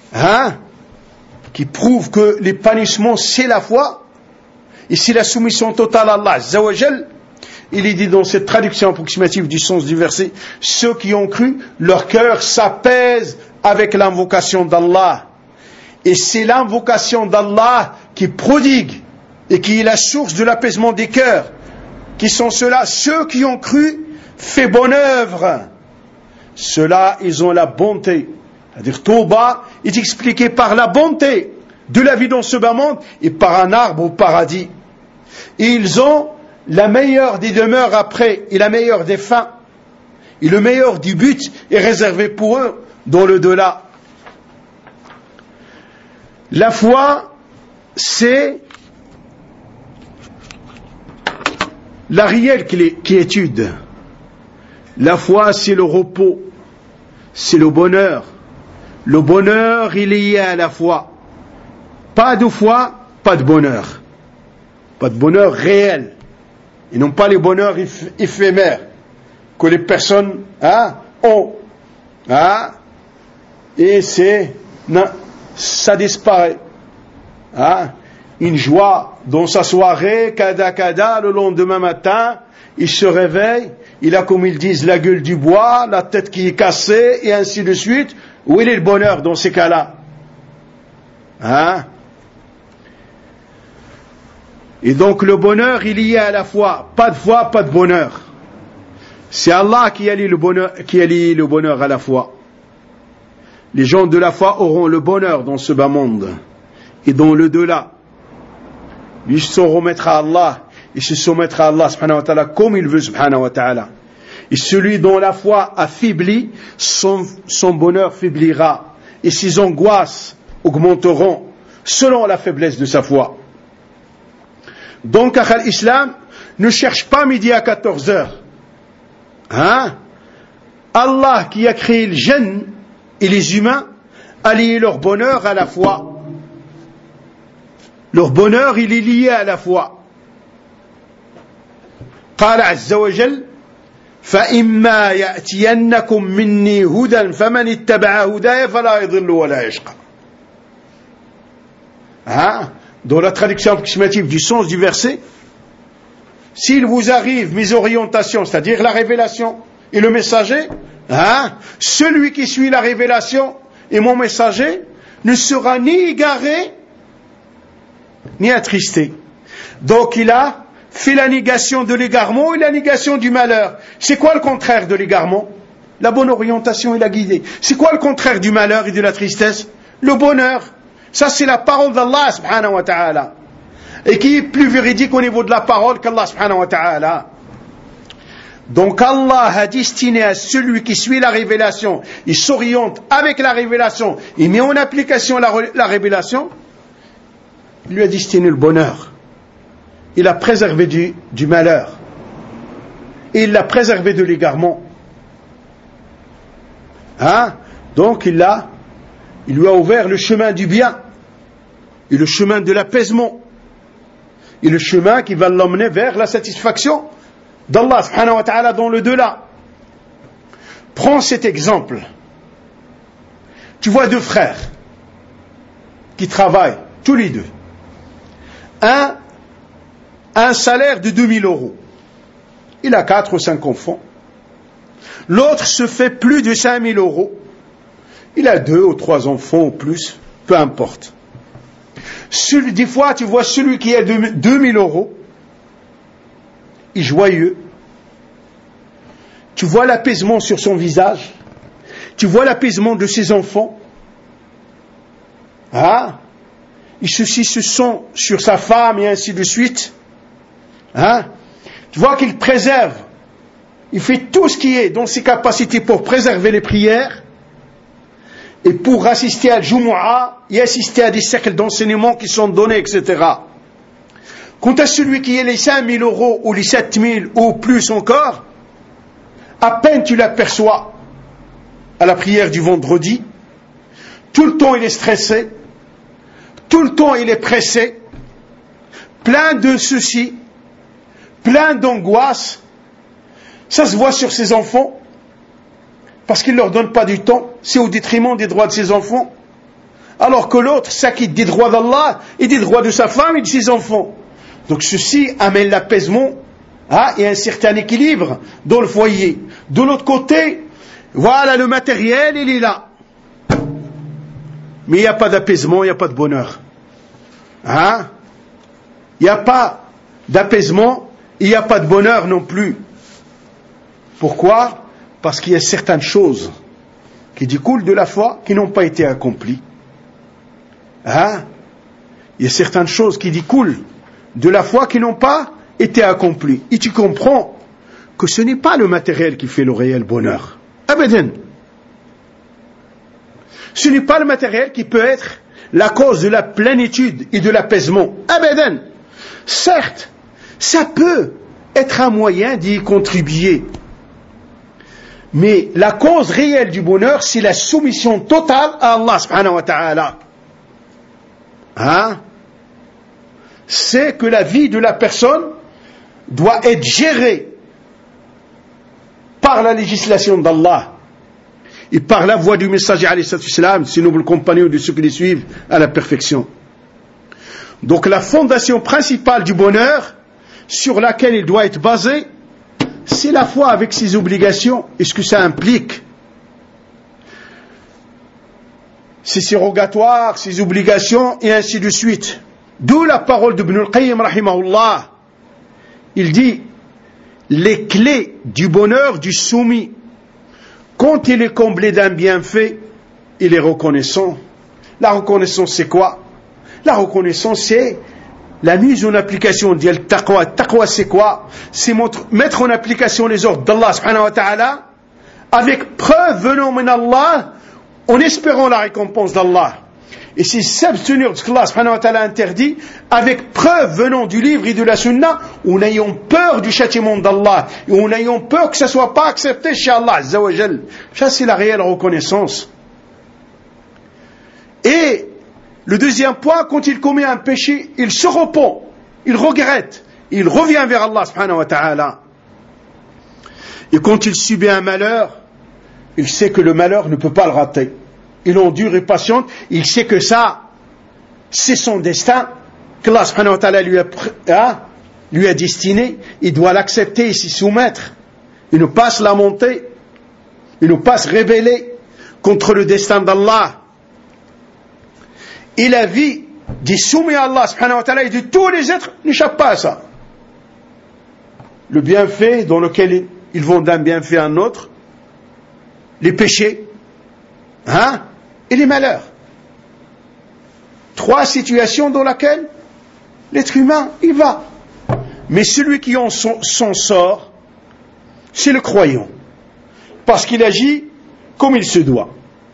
qui prouve que l'épanouissement c'est la foi et c'est la soumission totale à Allah Azza wa Jal, il est dit dans cette traduction approximative du sens du verset, ceux qui ont cru, leur cœur s'apaise avec l'invocation d'Allah. Et c'est l'invocation d'Allah qui prodigue et qui est la source de l'apaisement des cœurs. Qui sont ceux-là? Ceux qui ont cru, fait bonne œuvre. Ceux-là, ils ont la bonté. C'est-à-dire, Tauba est expliqué par la bonté de la vie dans ce bas monde et par un arbre au paradis. Et ils ont la meilleure des demeures après et la meilleure des fins. Et le meilleur du but est réservé pour eux dans le delà. La foi, c'est la réelle quiétude. La foi, c'est le repos, c'est le bonheur. Le bonheur, il est lié à la foi. Pas de foi, pas de bonheur. Pas de bonheur réel. Et non pas les bonheurs éphémères que les personnes ont. Et ça disparaît. Une joie dans sa soirée, kada, le lendemain matin, il se réveille, il a, comme ils disent, la gueule du bois, la tête qui est cassée, et ainsi de suite. Où est le bonheur dans ces cas-là? Et donc le bonheur, il est lié à la foi. Pas de foi, pas de bonheur. C'est Allah qui allie le bonheur à la foi. Les gens de la foi auront le bonheur dans ce bas monde et dans le delà. Ils se remettront à Allah, ils se soumettront à Allah subhanahu wa ta'ala comme il veut subhanahu wa ta'ala. Et celui dont la foi affaiblit, son bonheur faiblira et ses angoisses augmenteront selon la faiblesse de sa foi. Donc, l'islam ne cherche pas midi à 14h. Allah qui a créé le djinn et les humains a lié leur bonheur à la fois. Leur bonheur, il est lié à la foi. قال عز وجل فإما يأتينكم مني هدى فمن اتبع هداي فلا يضل ولا يشقى. Dans la traduction approximative du sens du verset, s'il vous arrive mes orientations, c'est-à-dire la révélation et le messager, celui qui suit la révélation et mon messager ne sera ni égaré ni attristé. Donc il a fait la négation de l'égarement et la négation du malheur. C'est quoi le contraire de l'égarement? La bonne orientation et la guidée. C'est quoi le contraire du malheur et de la tristesse? Le bonheur. Ça c'est la parole d'Allah subhanahu wa ta'ala. Et qui est plus véridique au niveau de la parole qu'Allah subhanahu wa ta'ala. Donc Allah a destiné à celui qui suit la révélation, il s'oriente avec la révélation, il met en application la révélation, il lui a destiné le bonheur. Il l'a préservé du malheur. Et il l'a préservé de l'égarement. Donc il lui a ouvert le chemin du bien et le chemin de l'apaisement et le chemin qui va l'emmener vers la satisfaction d'Allah subhanahu wa ta'ala dans le delà. Prends cet exemple. Tu vois deux frères qui travaillent tous les deux. Un a un salaire de 2000 €. Il a 4 ou 5 enfants. L'autre se fait plus de 5000 €. Il a 2 ou 3 enfants ou plus, peu importe. Des fois, tu vois celui qui a 2000 €, il est joyeux. Tu vois l'apaisement sur son visage. Tu vois l'apaisement de ses enfants. Et ceux-ci se sont sur sa femme et ainsi de suite. Tu vois qu'il préserve. Il fait tout ce qui est dans ses capacités pour préserver les prières et pour assister à Jumu'ah et assister à des cercles d'enseignement qui sont donnés, etc. Quant à celui qui est les 5000 € ou les 7000 ou plus encore, à peine tu l'aperçois à la prière du vendredi, tout le temps il est stressé, tout le temps il est pressé, plein de soucis, plein d'angoisse. Ça se voit sur ses enfants, parce qu'il ne leur donne pas du temps, c'est au détriment des droits de ses enfants, alors que l'autre s'acquitte des droits d'Allah et des droits de sa femme et de ses enfants. Donc ceci amène l'apaisement et un certain équilibre dans le foyer. De l'autre côté, voilà, le matériel, il est là. Mais il n'y a pas d'apaisement, il n'y a pas de bonheur. Il n'y a pas d'apaisement, il n'y a pas de bonheur non plus. Pourquoi? Parce qu'il y a certaines choses qui découlent de la foi qui n'ont pas été accomplies. Il y a certaines choses qui découlent de la foi qui n'ont pas été accomplies. Et tu comprends que ce n'est pas le matériel qui fait le réel bonheur. Abadan. Ce n'est pas le matériel qui peut être la cause de la plénitude et de l'apaisement. Abadan. Certes, ça peut être un moyen d'y contribuer. Mais la cause réelle du bonheur, c'est la soumission totale à Allah subhanahu wa ta'ala. C'est que la vie de la personne doit être gérée par la législation d'Allah et par la voix du messager alayhi salatu wassalam, de ses nobles compagnons et de ceux qui les suivent à la perfection. Donc la fondation principale du bonheur sur laquelle il doit être basé, c'est la foi avec ses obligations et ce que ça implique. Ses surrogatoires, ses obligations et ainsi de suite. D'où la parole d'Ibn al-Qayyim rahimahullah. Il dit, les clés du bonheur du soumis, quand il est comblé d'un bienfait, il est reconnaissant. La reconnaissance c'est quoi? La reconnaissance c'est la mise en application de taqwa. Taqwa c'est quoi? C'est mettre en application les ordres d'Allah subhanahu wa ta'ala avec preuve venant d'Allah en espérant la récompense d'Allah. et c'est s'abstenir de ce qu'Allah subhanahu wa ta'ala interdit avec preuve venant du livre et de la sunna, ou n'ayons peur du châtiment d'Allah, ou n'ayons peur que ça soit pas accepté chez Allah azza wa jal. Ça c'est la réelle reconnaissance. Et le deuxième point, quand il commet un péché, il se repent, il regrette, il revient vers Allah subhanahu wa ta'ala. Et quand il subit un malheur, il sait que le malheur ne peut pas le rater. Il endure et patiente, il sait que ça, c'est son destin, qu'Allah subhanahu wa ta'ala lui a destiné, il doit l'accepter et s'y soumettre. Il ne pas se lamenter, il ne pas se rébeller contre le destin d'Allah. Et la vie des soumis à Allah subhanahu wa ta'ala et de tous les êtres n'échappe pas à ça. Le bienfait dans lequel ils vont d'un bienfait à un autre, les péchés, et les malheurs. 3 situations dans lesquelles l'être humain y va. Mais celui qui en s'en sort, c'est le croyant. Parce qu'il agit comme il se doit.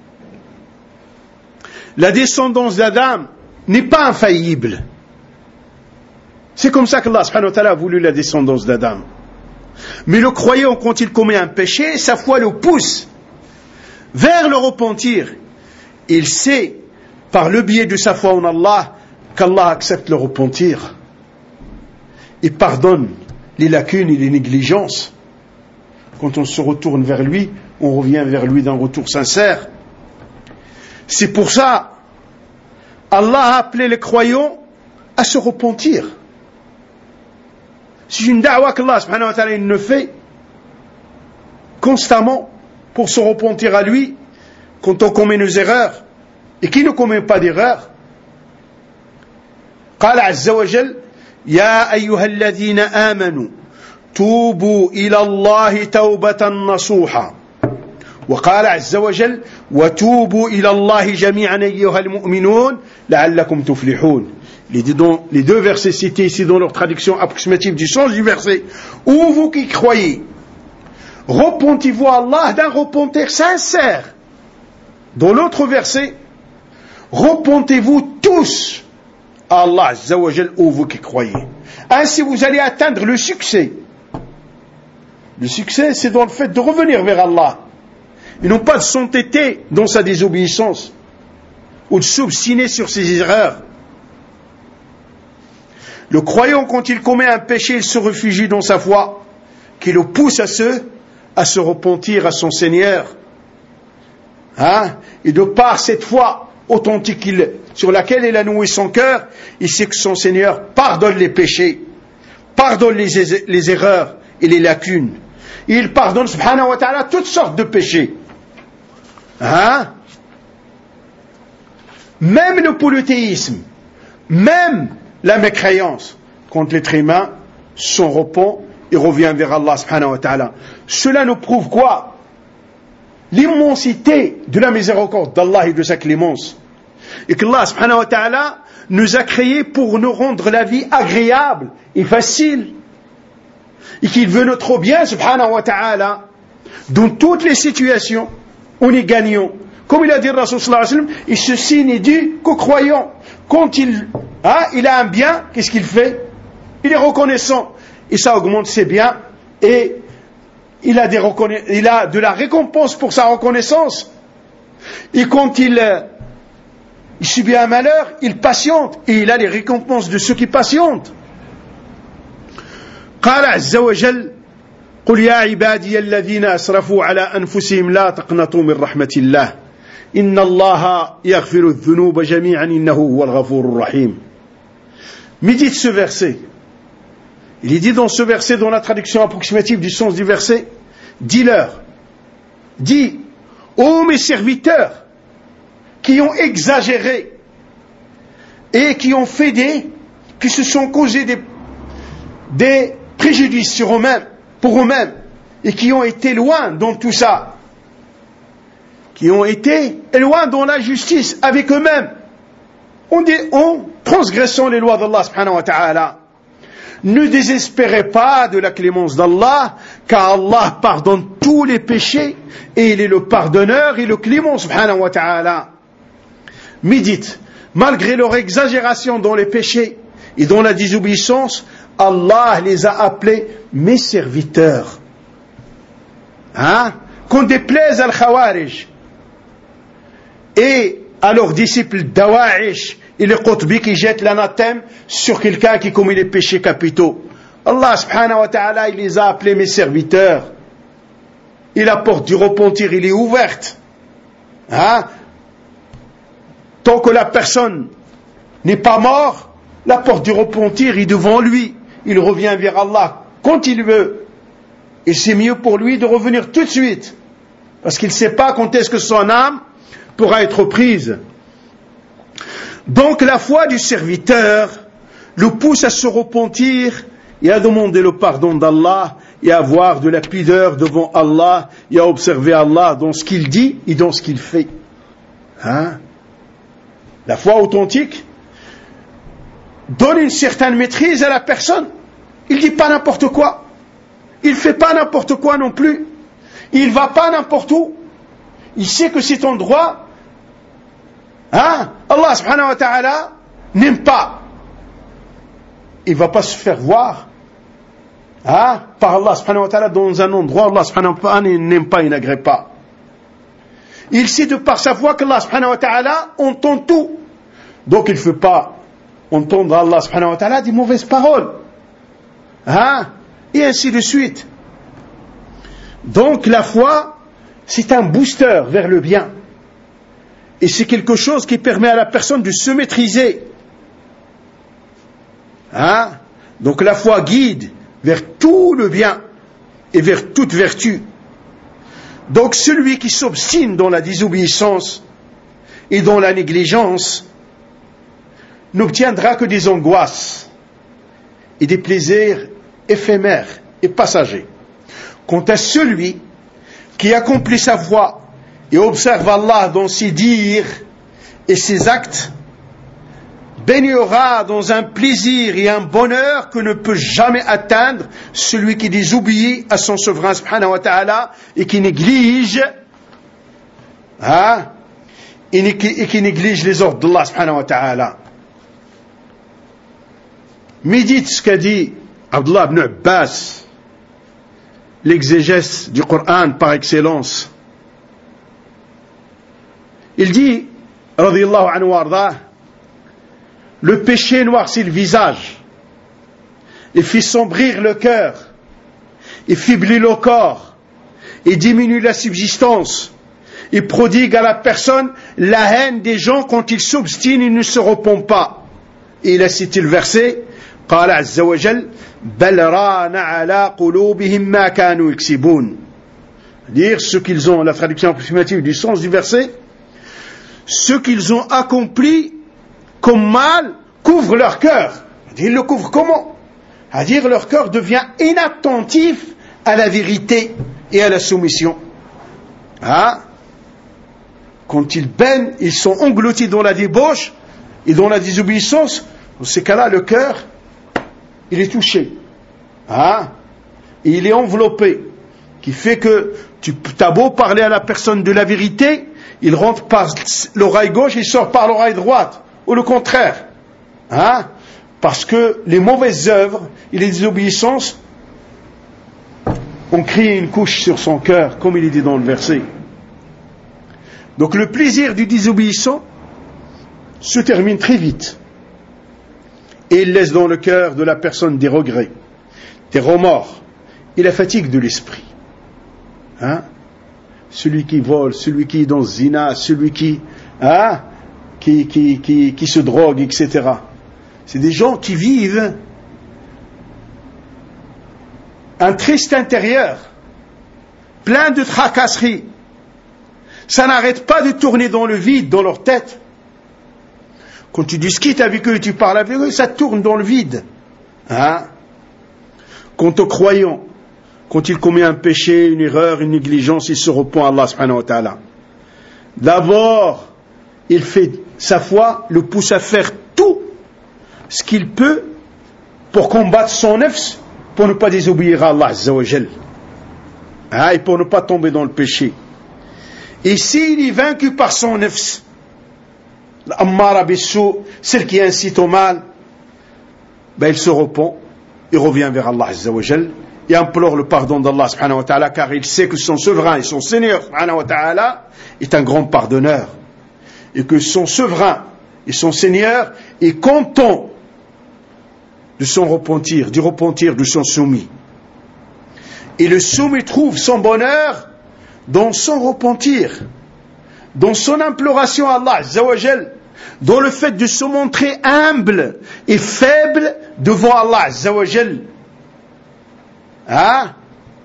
La descendance d'Adam n'est pas infaillible. C'est comme ça qu'Allah subhanahu wa ta'ala a voulu la descendance d'Adam. Mais le croyant, quand il commet un péché, sa foi le pousse vers le repentir. Il sait, par le biais de sa foi en Allah, qu'Allah accepte le repentir. Il pardonne les lacunes et les négligences. Quand on se retourne vers lui, on revient vers lui d'un retour sincère. C'est pour ça, Allah a appelé les croyants à se repentir. C'est une da'wa qu'Allah subhanahu wa ta'ala il ne fait constamment pour se repentir à lui quand on commet nos erreurs. Et qui ne commet pas d'erreurs? قال عز وجل يا أيها الذين آمنوا توبوا إلى الله توبة نصوحا وقال عز وجل وتوبوا إلى الله جميعا أيها المؤمنون لعلكم تفلحون. Les deux versets cités ici dans leur traduction approximative du sens du verset. Ô vous qui croyez, repentez-vous à Allah d'un repentir sincère. Dans l'autre verset, repentez-vous tous à Allah Azza wa Jal, ô vous qui croyez. Ainsi vous allez atteindre le succès. Le succès, c'est dans le fait de revenir vers Allah. Et non pas de s'entêter dans sa désobéissance ou de s'obstiner sur ses erreurs. Le croyant, quand il commet un péché, il se réfugie dans sa foi, qui le pousse à se repentir à son Seigneur. Et de par cette foi authentique sur laquelle il a noué son cœur, il sait que son Seigneur pardonne les péchés, pardonne les erreurs et les lacunes. Et il pardonne, subhanahu wa ta'ala, toutes sortes de péchés. Même le polythéisme, même la mécréance, quand l'être humain s'en repent et revient vers Allah subhanahu wa ta'ala. Cela nous prouve quoi? L'immensité de la miséricorde d'Allah et de sa clémence. Et qu'Allah subhanahu wa ta'ala nous a créés pour nous rendre la vie agréable et facile. Et qu'il veut notre bien subhanahu wa ta'ala. Dans toutes les situations, on est gagnant. Comme il a dit Rasul sallallahu alayhi wa sallam, et ceci n'est dû qu'aux croyants. Quand il a un bien, qu'est-ce qu'il fait? Il est reconnaissant. Et ça augmente ses biens. Et il a de la récompense pour sa reconnaissance. Et quand il subit un malheur, il patiente. Et il a les récompenses de ceux qui patientent. قال عز وجل قل يا عبادي الذين أسرفوا على أنفسهم لا تقنطوا من رحمة الله إن الله يغفر الذنوب جميعا إنه هو الغفور الرحيم. Médite ce verset. Il est dit dans ce verset, dans la traduction approximative du sens du verset, dis-leur, dis, ô mes serviteurs, qui ont exagéré et qui ont fait qui se sont causés des préjudices sur eux-mêmes, pour eux-mêmes, et qui ont été loin dans tout ça, qui ont été loin dans la justice avec eux-mêmes, en transgressant les lois d'Allah subhanahu wa ta'ala. Ne désespérez pas de la clémence d'Allah, car Allah pardonne tous les péchés, et il est le pardonneur et le clément subhanahu wa ta'ala. Médite malgré leur exagération dans les péchés et dans la désobéissance, Allah les a appelés mes serviteurs. Qu'on déplaise al-Khawarij et à leurs disciples Dawa'ish et les Qutbi qui jettent l'anathème sur quelqu'un qui commet les péchés capitaux. Allah subhanahu wa ta'ala, il les a appelés mes serviteurs. Et la porte du repentir, il est ouverte. Tant que la personne n'est pas morte, la porte du repentir est devant lui. Il revient vers Allah quand il veut. Et c'est mieux pour lui de revenir tout de suite. Parce qu'il ne sait pas quand est-ce que son âme pourra être prise. Donc la foi du serviteur le pousse à se repentir et à demander le pardon d'Allah et à avoir de la pudeur devant Allah et à observer Allah dans ce qu'il dit et dans ce qu'il fait. La foi authentique donne une certaine maîtrise à la personne. Il ne dit pas n'importe quoi. Il ne fait pas n'importe quoi non plus. Il ne va pas n'importe où. Il sait que cet endroit, Allah subhanahu wa ta'ala n'aime pas. Il ne va pas se faire voir par Allah subhanahu wa ta'ala dans un endroit où Allah subhanahu wa ta'ala n'aime pas, il n'agrée pas. Il sait de par sa voix qu'Allah subhanahu wa ta'ala entend tout. Donc il ne fait pas entendre Allah subhanahu wa ta'ala des mauvaises paroles. Et ainsi de suite. Donc la foi, c'est un booster vers le bien. Et c'est quelque chose qui permet à la personne de se maîtriser. Donc la foi guide vers tout le bien et vers toute vertu. Donc celui qui s'obstine dans la désobéissance et dans la négligence n'obtiendra que des angoisses et des plaisirs éphémères et passagers. Quant à celui qui accomplit sa voie et observe Allah dans ses dires et ses actes, baignera dans un plaisir et un bonheur que ne peut jamais atteindre celui qui désobéit à son souverain subhanahu wa ta'ala et qui néglige et qui néglige les ordres d'Allah subhanahu wa ta'ala. Médite ce qu'a dit Abdullah ibn Abbas, l'exégèse du Coran par excellence. Il dit, radiyallahu anhu warda, le péché noircit le visage, et fait sombrir le cœur, et faiblit le corps, et diminue la subsistance, et prodigue à la personne la haine des gens quand ils s'obstinent et ne se repentent pas. Et il a cité le verset, قال عز وجل بل ران على قلوبهم ما كانوا يكسبون. Dire ce qu'ils ont, la traduction approximative du sens du verset, ce qu'ils ont accompli comme mal couvre leur cœur. Il le couvre comment? À dire leur cœur devient inattentif à la vérité et à la soumission. Quand ils baignent, ils sont engloutis dans la débauche et dans la désobéissance. Dans ces cas-là, le cœur, il est touché. Et il est enveloppé. Qui fait que tu as beau parler à la personne de la vérité, il rentre par l'oreille gauche, il sort par l'oreille droite. Ou le contraire. Parce que les mauvaises œuvres et les désobéissances ont créé une couche sur son cœur, comme il est dit dans le verset. Donc le plaisir du désobéissant se termine très vite. Et il laisse dans le cœur de la personne des regrets, des remords et la fatigue de l'esprit. Celui qui vole, celui qui est dans le zina, celui qui se drogue, etc. C'est des gens qui vivent un triste intérieur, plein de tracasseries. Ça n'arrête pas de tourner dans le vide, dans leur tête. Quand tu discutes avec eux et tu parles avec eux, ça tourne dans le vide. Quant aux croyants, quand il commet un péché, une erreur, une négligence, il se repent à Allah subhanahu wa ta'ala. D'abord, il fait sa foi, le pousse à faire tout ce qu'il peut pour combattre son nefs, pour ne pas désobéir à Allah azza wa jal. Et pour ne pas tomber dans le péché. Et s'il est vaincu par son nefs, l'ammara bis-sou, celle qui incite au mal, il se repent, il revient vers Allah Azza wa Jal, et implore le pardon d'Allah subhanahu wa ta'ala, car il sait que son souverain et son Seigneur subhanahu wa ta'ala est un grand pardonneur, et que son souverain et son Seigneur est content de son repentir, du repentir de son soumis. Et le soumis trouve son bonheur dans son repentir, dans son imploration à Allah Azza wa Jal, dans le fait de se montrer humble et faible devant Allah Azza wa Jal. Hein?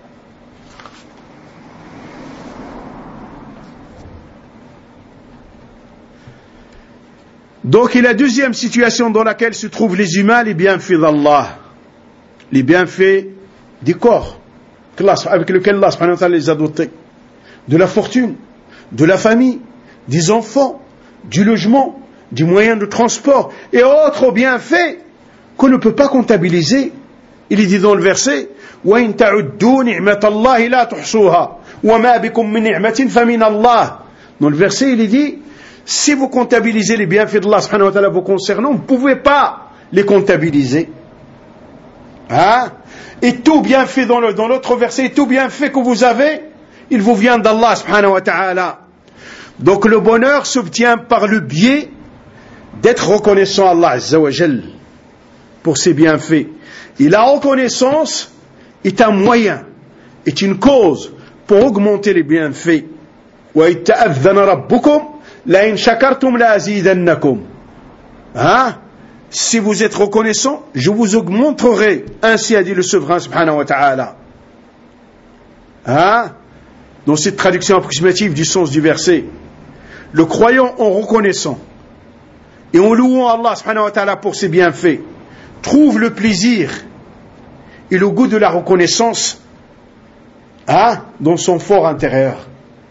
Donc, et la deuxième situation dans laquelle se trouvent les humains, les bienfaits d'Allah, les bienfaits du corps avec lequel Allah subhanahu wa ta'ala les a dotés, de la fortune, de la famille, des enfants, du logement, du moyen de transport et autres bienfaits qu'on ne peut pas comptabiliser. Il est dit dans le verset: وَإِن تَعُدُّوا نِعْمَةَ اللَّهِ لَا تُحْصُوهَا وَمَا بِكُم مِّن نِعْمَةٍ فَمِنَ اللَّهِ. Dans le verset, il est dit: si vous comptabilisez les bienfaits d'Allah subhanahu wa ta'ala vous concernant, vous ne pouvez pas les comptabiliser. Hein? Et tout bienfait dans l'autre verset, tout bienfait que vous avez, il vous vient d'Allah subhanahu wa ta'ala. Donc le bonheur s'obtient par le biais d'être reconnaissant à Allah Azza wa Jal pour ses bienfaits. Et la reconnaissance est un moyen, est une cause pour augmenter les bienfaits. وَإِذْ تَأَذَّنَ رَبُّكُمْ لَإِنْ شَكَرْتُمْ لَأَزِيدَنَّكُمْ. Hein? Si vous êtes reconnaissant, je vous augmenterai. Ainsi a dit le souverain subhanahu wa ta'ala. Hein? Dans cette traduction approximative du sens du verset, le croyant en reconnaissant et en louant Allah subhanahu wa ta'ala pour ses bienfaits trouve le plaisir et le goût de la reconnaissance dans son fort intérieur.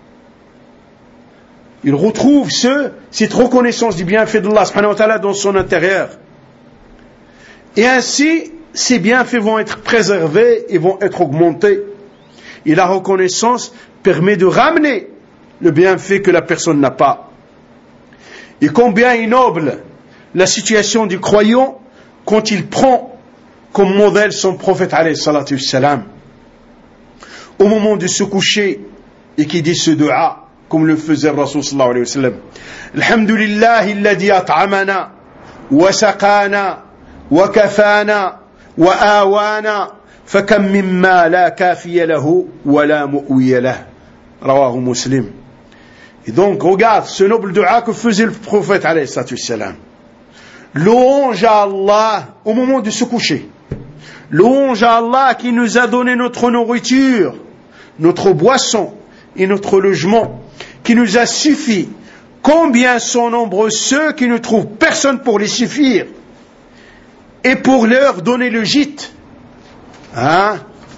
Il retrouve cette reconnaissance du bienfait d'Allah subhanahu wa ta'ala dans son intérieur. Et ainsi, ces bienfaits vont être préservés et vont être augmentés. Et la reconnaissance permet de ramener le bienfait que la personne n'a pas. Et combien est noble la situation du croyant quand il prend comme modèle son prophète alayhi salatu wassalam au moment de se coucher et qui dit ce dua comme le faisait le Rasul sallallahu alayhi wa sallam: Alhamdulillahi alladhi at'amana wa saqana wa kafana wa awana fakam mimma la kafiya lahu wa la mu'wiya lahu. Rawahu Muslim. Et donc regarde ce noble dua que faisait le prophète alayhi salatu wassalam. Louange à Allah au moment de se coucher. Louange à Allah qui nous a donné notre nourriture, notre boisson et notre logement, qui nous a suffi. Combien sont nombreux ceux qui ne trouvent personne pour les suffire et pour leur donner le gîte. Hein?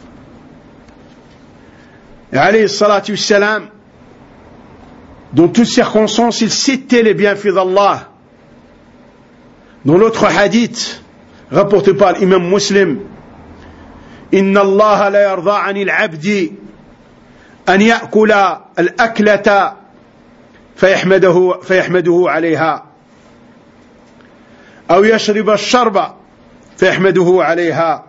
Et alayhi salatu wassalam, dans toutes circonstances, il citait les bienfaits d'Allah. Dans l'autre hadith, rapporté par l'imam Muslim: Inna Allah la yarda anil abdi an ya'kula al-aklata fayahmaduhu alayha aw yashriba al-sharba fayahmaduhu alayha.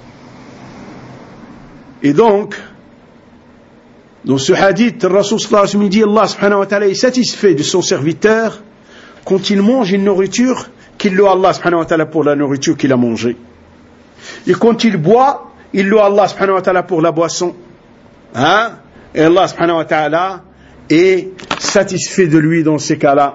Et donc, dans ce hadith, le Rasul sallallahu alayhi wa sallam dit: Allah subhanahu wa ta'ala est satisfait de son serviteur quand il mange une nourriture qu'il loue Allah subhanahu wa ta'ala pour la nourriture qu'il a mangée. Et quand il boit, il loue Allah subhanahu wa ta'ala pour la boisson. Hein? Et Allah subhanahu wa ta'ala est satisfait de lui dans ces cas-là.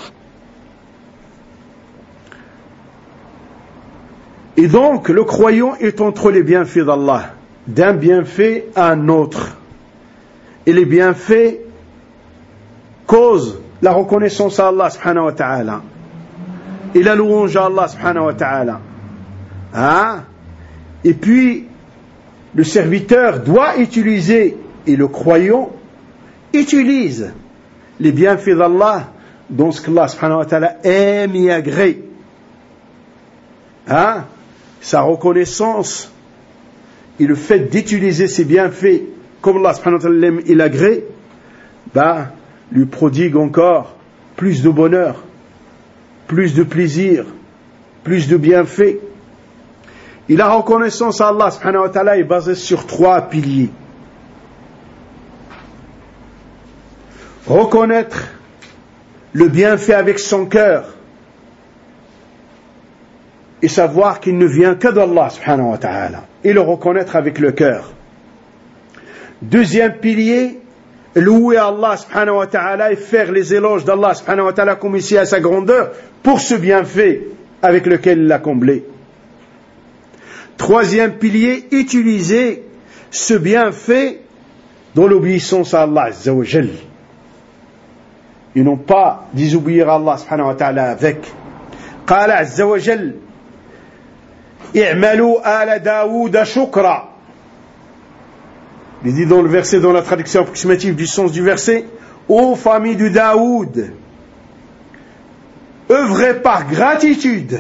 Et donc, le croyant est entre les bienfaits d'Allah, d'un bienfait à un autre. Et les bienfaits causent la reconnaissance à Allah subhanahu wa ta'ala et la louange à Allah subhanahu wa ta'ala. Hein? Et puis, le serviteur doit utiliser, et le croyant utilise les bienfaits d'Allah dans ce qu'Allah subhanahu wa ta'ala aime et agrée. Hein? Sa reconnaissance et le fait d'utiliser ses bienfaits comme Allah subhanahu wa ta'ala l'aime et l'agrée, lui prodigue encore plus de bonheur plus de plaisir, plus de bienfaits. Et la reconnaissance à Allah subhanahu wa ta'ala est basée sur 3 piliers. Reconnaître le bienfait avec son cœur et savoir qu'il ne vient que d'Allah subhanahu wa ta'ala, et le reconnaître avec le cœur. Deuxième pilier, louer Allah subhanahu wa ta'ala et faire les éloges d'Allah subhanahu wa ta'ala comme ici à sa grandeur pour ce bienfait avec lequel il l'a comblé. Troisième pilier, utiliser ce bienfait dans l'obéissance à Allah azza wa jal. Ils n'ont pas désobéir à Allah subhanahu wa ta'ala avec. قال عز وجل اعملوا آل داود شكرا. Il dit dans le verset, dans la traduction approximative du sens du verset, ô famille de Daoud, œuvrez par gratitude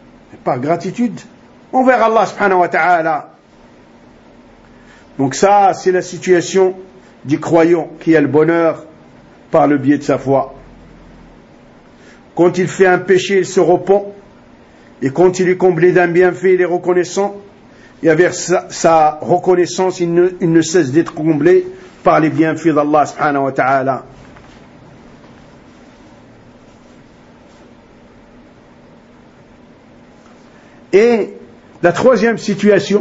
envers Allah subhanahu wa ta'ala. Donc ça, c'est la situation du croyant qui a le bonheur par le biais de sa foi. Quand il fait un péché, il se repent, et quand il est comblé d'un bienfait, il est reconnaissant, et avec sa reconnaissance, il ne cesse d'être comblé par les bienfaits d'Allah subhanahu wa ta'ala. Et la troisième situation,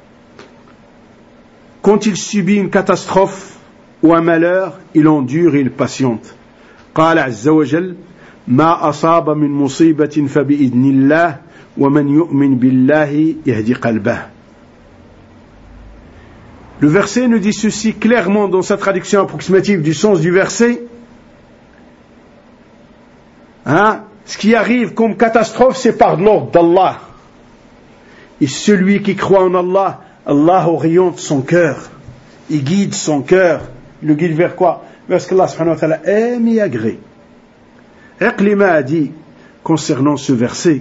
quand il subit une catastrophe ou un malheur, il endure et il patiente. قال عز وجل ما أصاب من مصيبة فبإذن الله ومن يؤمن بالله يهدي قلبه. Le verset nous dit ceci clairement dans sa traduction approximative du sens du verset. Ce qui arrive comme catastrophe, c'est par l'ordre d'Allah. Et celui qui croit en Allah, Allah oriente son cœur. Il guide son cœur. Il le guide vers quoi? Vers ce qu'Allah subhanahu wa ta'ala aime et agrée. Iqlima a dit concernant ce verset,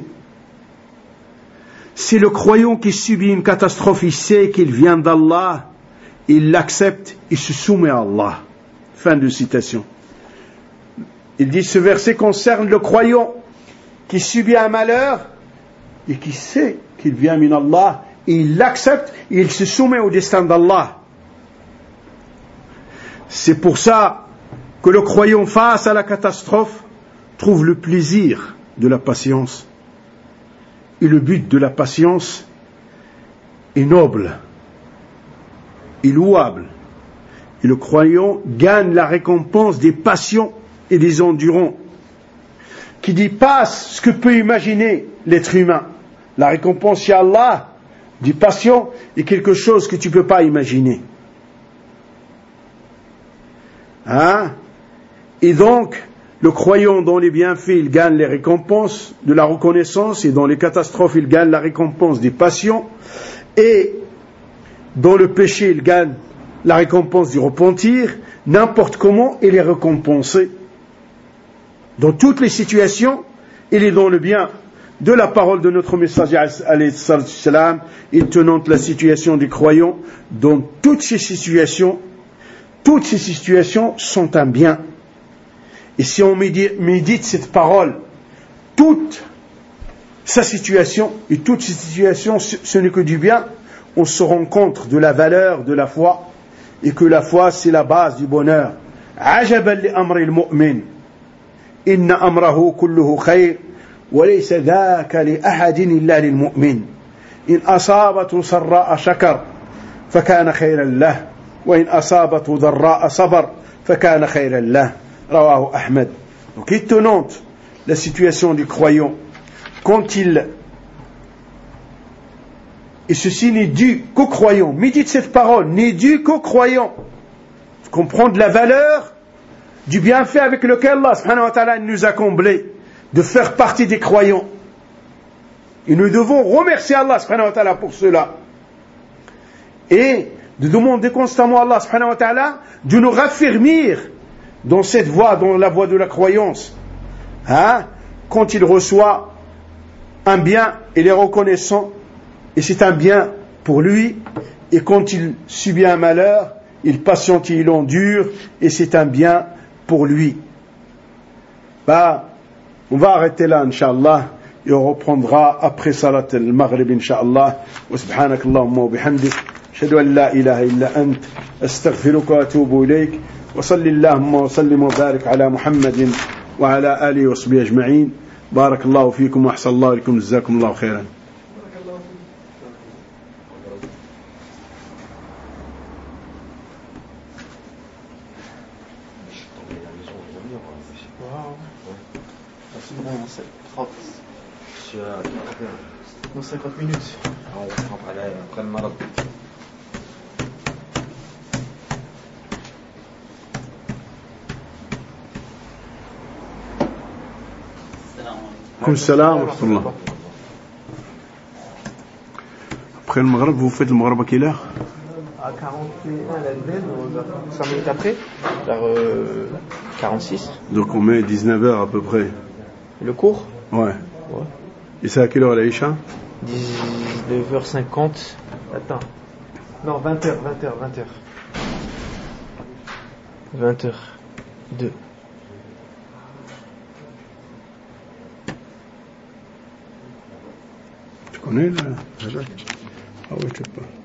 si le croyant qui subit une catastrophe, il sait qu'il vient d'Allah, il l'accepte, il se soumet à Allah. Fin de citation. Il dit ce verset concerne le croyant qui subit un malheur et qui sait qu'il vient d'Allah, et il l'accepte et il se soumet au destin d'Allah. C'est pour ça que le croyant face à la catastrophe trouve le plaisir de la patience. Et le but de la patience est noble et louable. Et le croyant gagne la récompense des patients et des endurants, qui dépasse ce que peut imaginer l'être humain. La récompense chez Allah du patient est quelque chose que tu ne peux pas imaginer. Et donc, le croyant dans les bienfaits, il gagne les récompenses de la reconnaissance, et dans les catastrophes, il gagne la récompense des patients, et dans le péché, il gagne la récompense du repentir. N'importe comment, il est récompensé. Dans toutes les situations, il est dans le bien de la parole de notre messager alayhi salam, il tenante la situation des croyants. Dans toutes ces situations sont un bien. Et si on médite cette parole, toute sa situation, et toutes ces situations, ce n'est que du bien, on se rend compte de la valeur de la foi, et que la foi, c'est la base du bonheur. عجبا لأمر المؤمن إن أمره كله خير وليس ذاك لأحد إلا للمؤمن إن أصابته سراء شكر فكان خيرا له وإن أصابته ضراء صبر فكان خيرا له رواه أحمد. Donc il tenante la situation du croyant quand et ceci n'est dû qu'aux croyants. Médite cette parole, n'est dû qu'aux croyants. Comprendre la valeur du bienfait avec lequel Allah subhanahu wa ta'ala nous a comblés, de faire partie des croyants. Et nous devons remercier Allah subhanahu wa ta'ala pour cela. Et de demander constamment à Allah subhanahu wa ta'ala de nous raffermir dans cette voie, dans la voie de la croyance. Quand il reçoit un bien, il est reconnaissant, et c'est un bien pour lui, et quand il subit un malheur, il patiente et il endure, et c'est un bien pour lui. On va arrêter là, Inch'Allah, et on reprendra après Salat al-Maghrib, Inch'Allah. Wa subhanak Allahumma wa bihamdik. Ashhadu an la ilaha illa ant. Astaghfiruka wa atubu ilayk. Wa salli Allahumma wa sallim wa barik ala Muhammadin wa ala alihi wa sahbihi ajma'in. Barakallahu fikum wa ahsanallahu ilaykum. Jazakumullahu khairan. Dans 50 minutes. Après le Maroc. Salam wa rahmatullah. Après le Maghreb, vous faites le Maghreb à quelle heure? À 41 la nouvelle, 5 minutes après, vers 46. Donc on met 19h à peu près. Le cours? Ouais. Et c'est à quelle heure l'Aïcha? 19h50. Attends. Non, 20h. 20h2. Tu connais là? Ah ouais, je sais pas.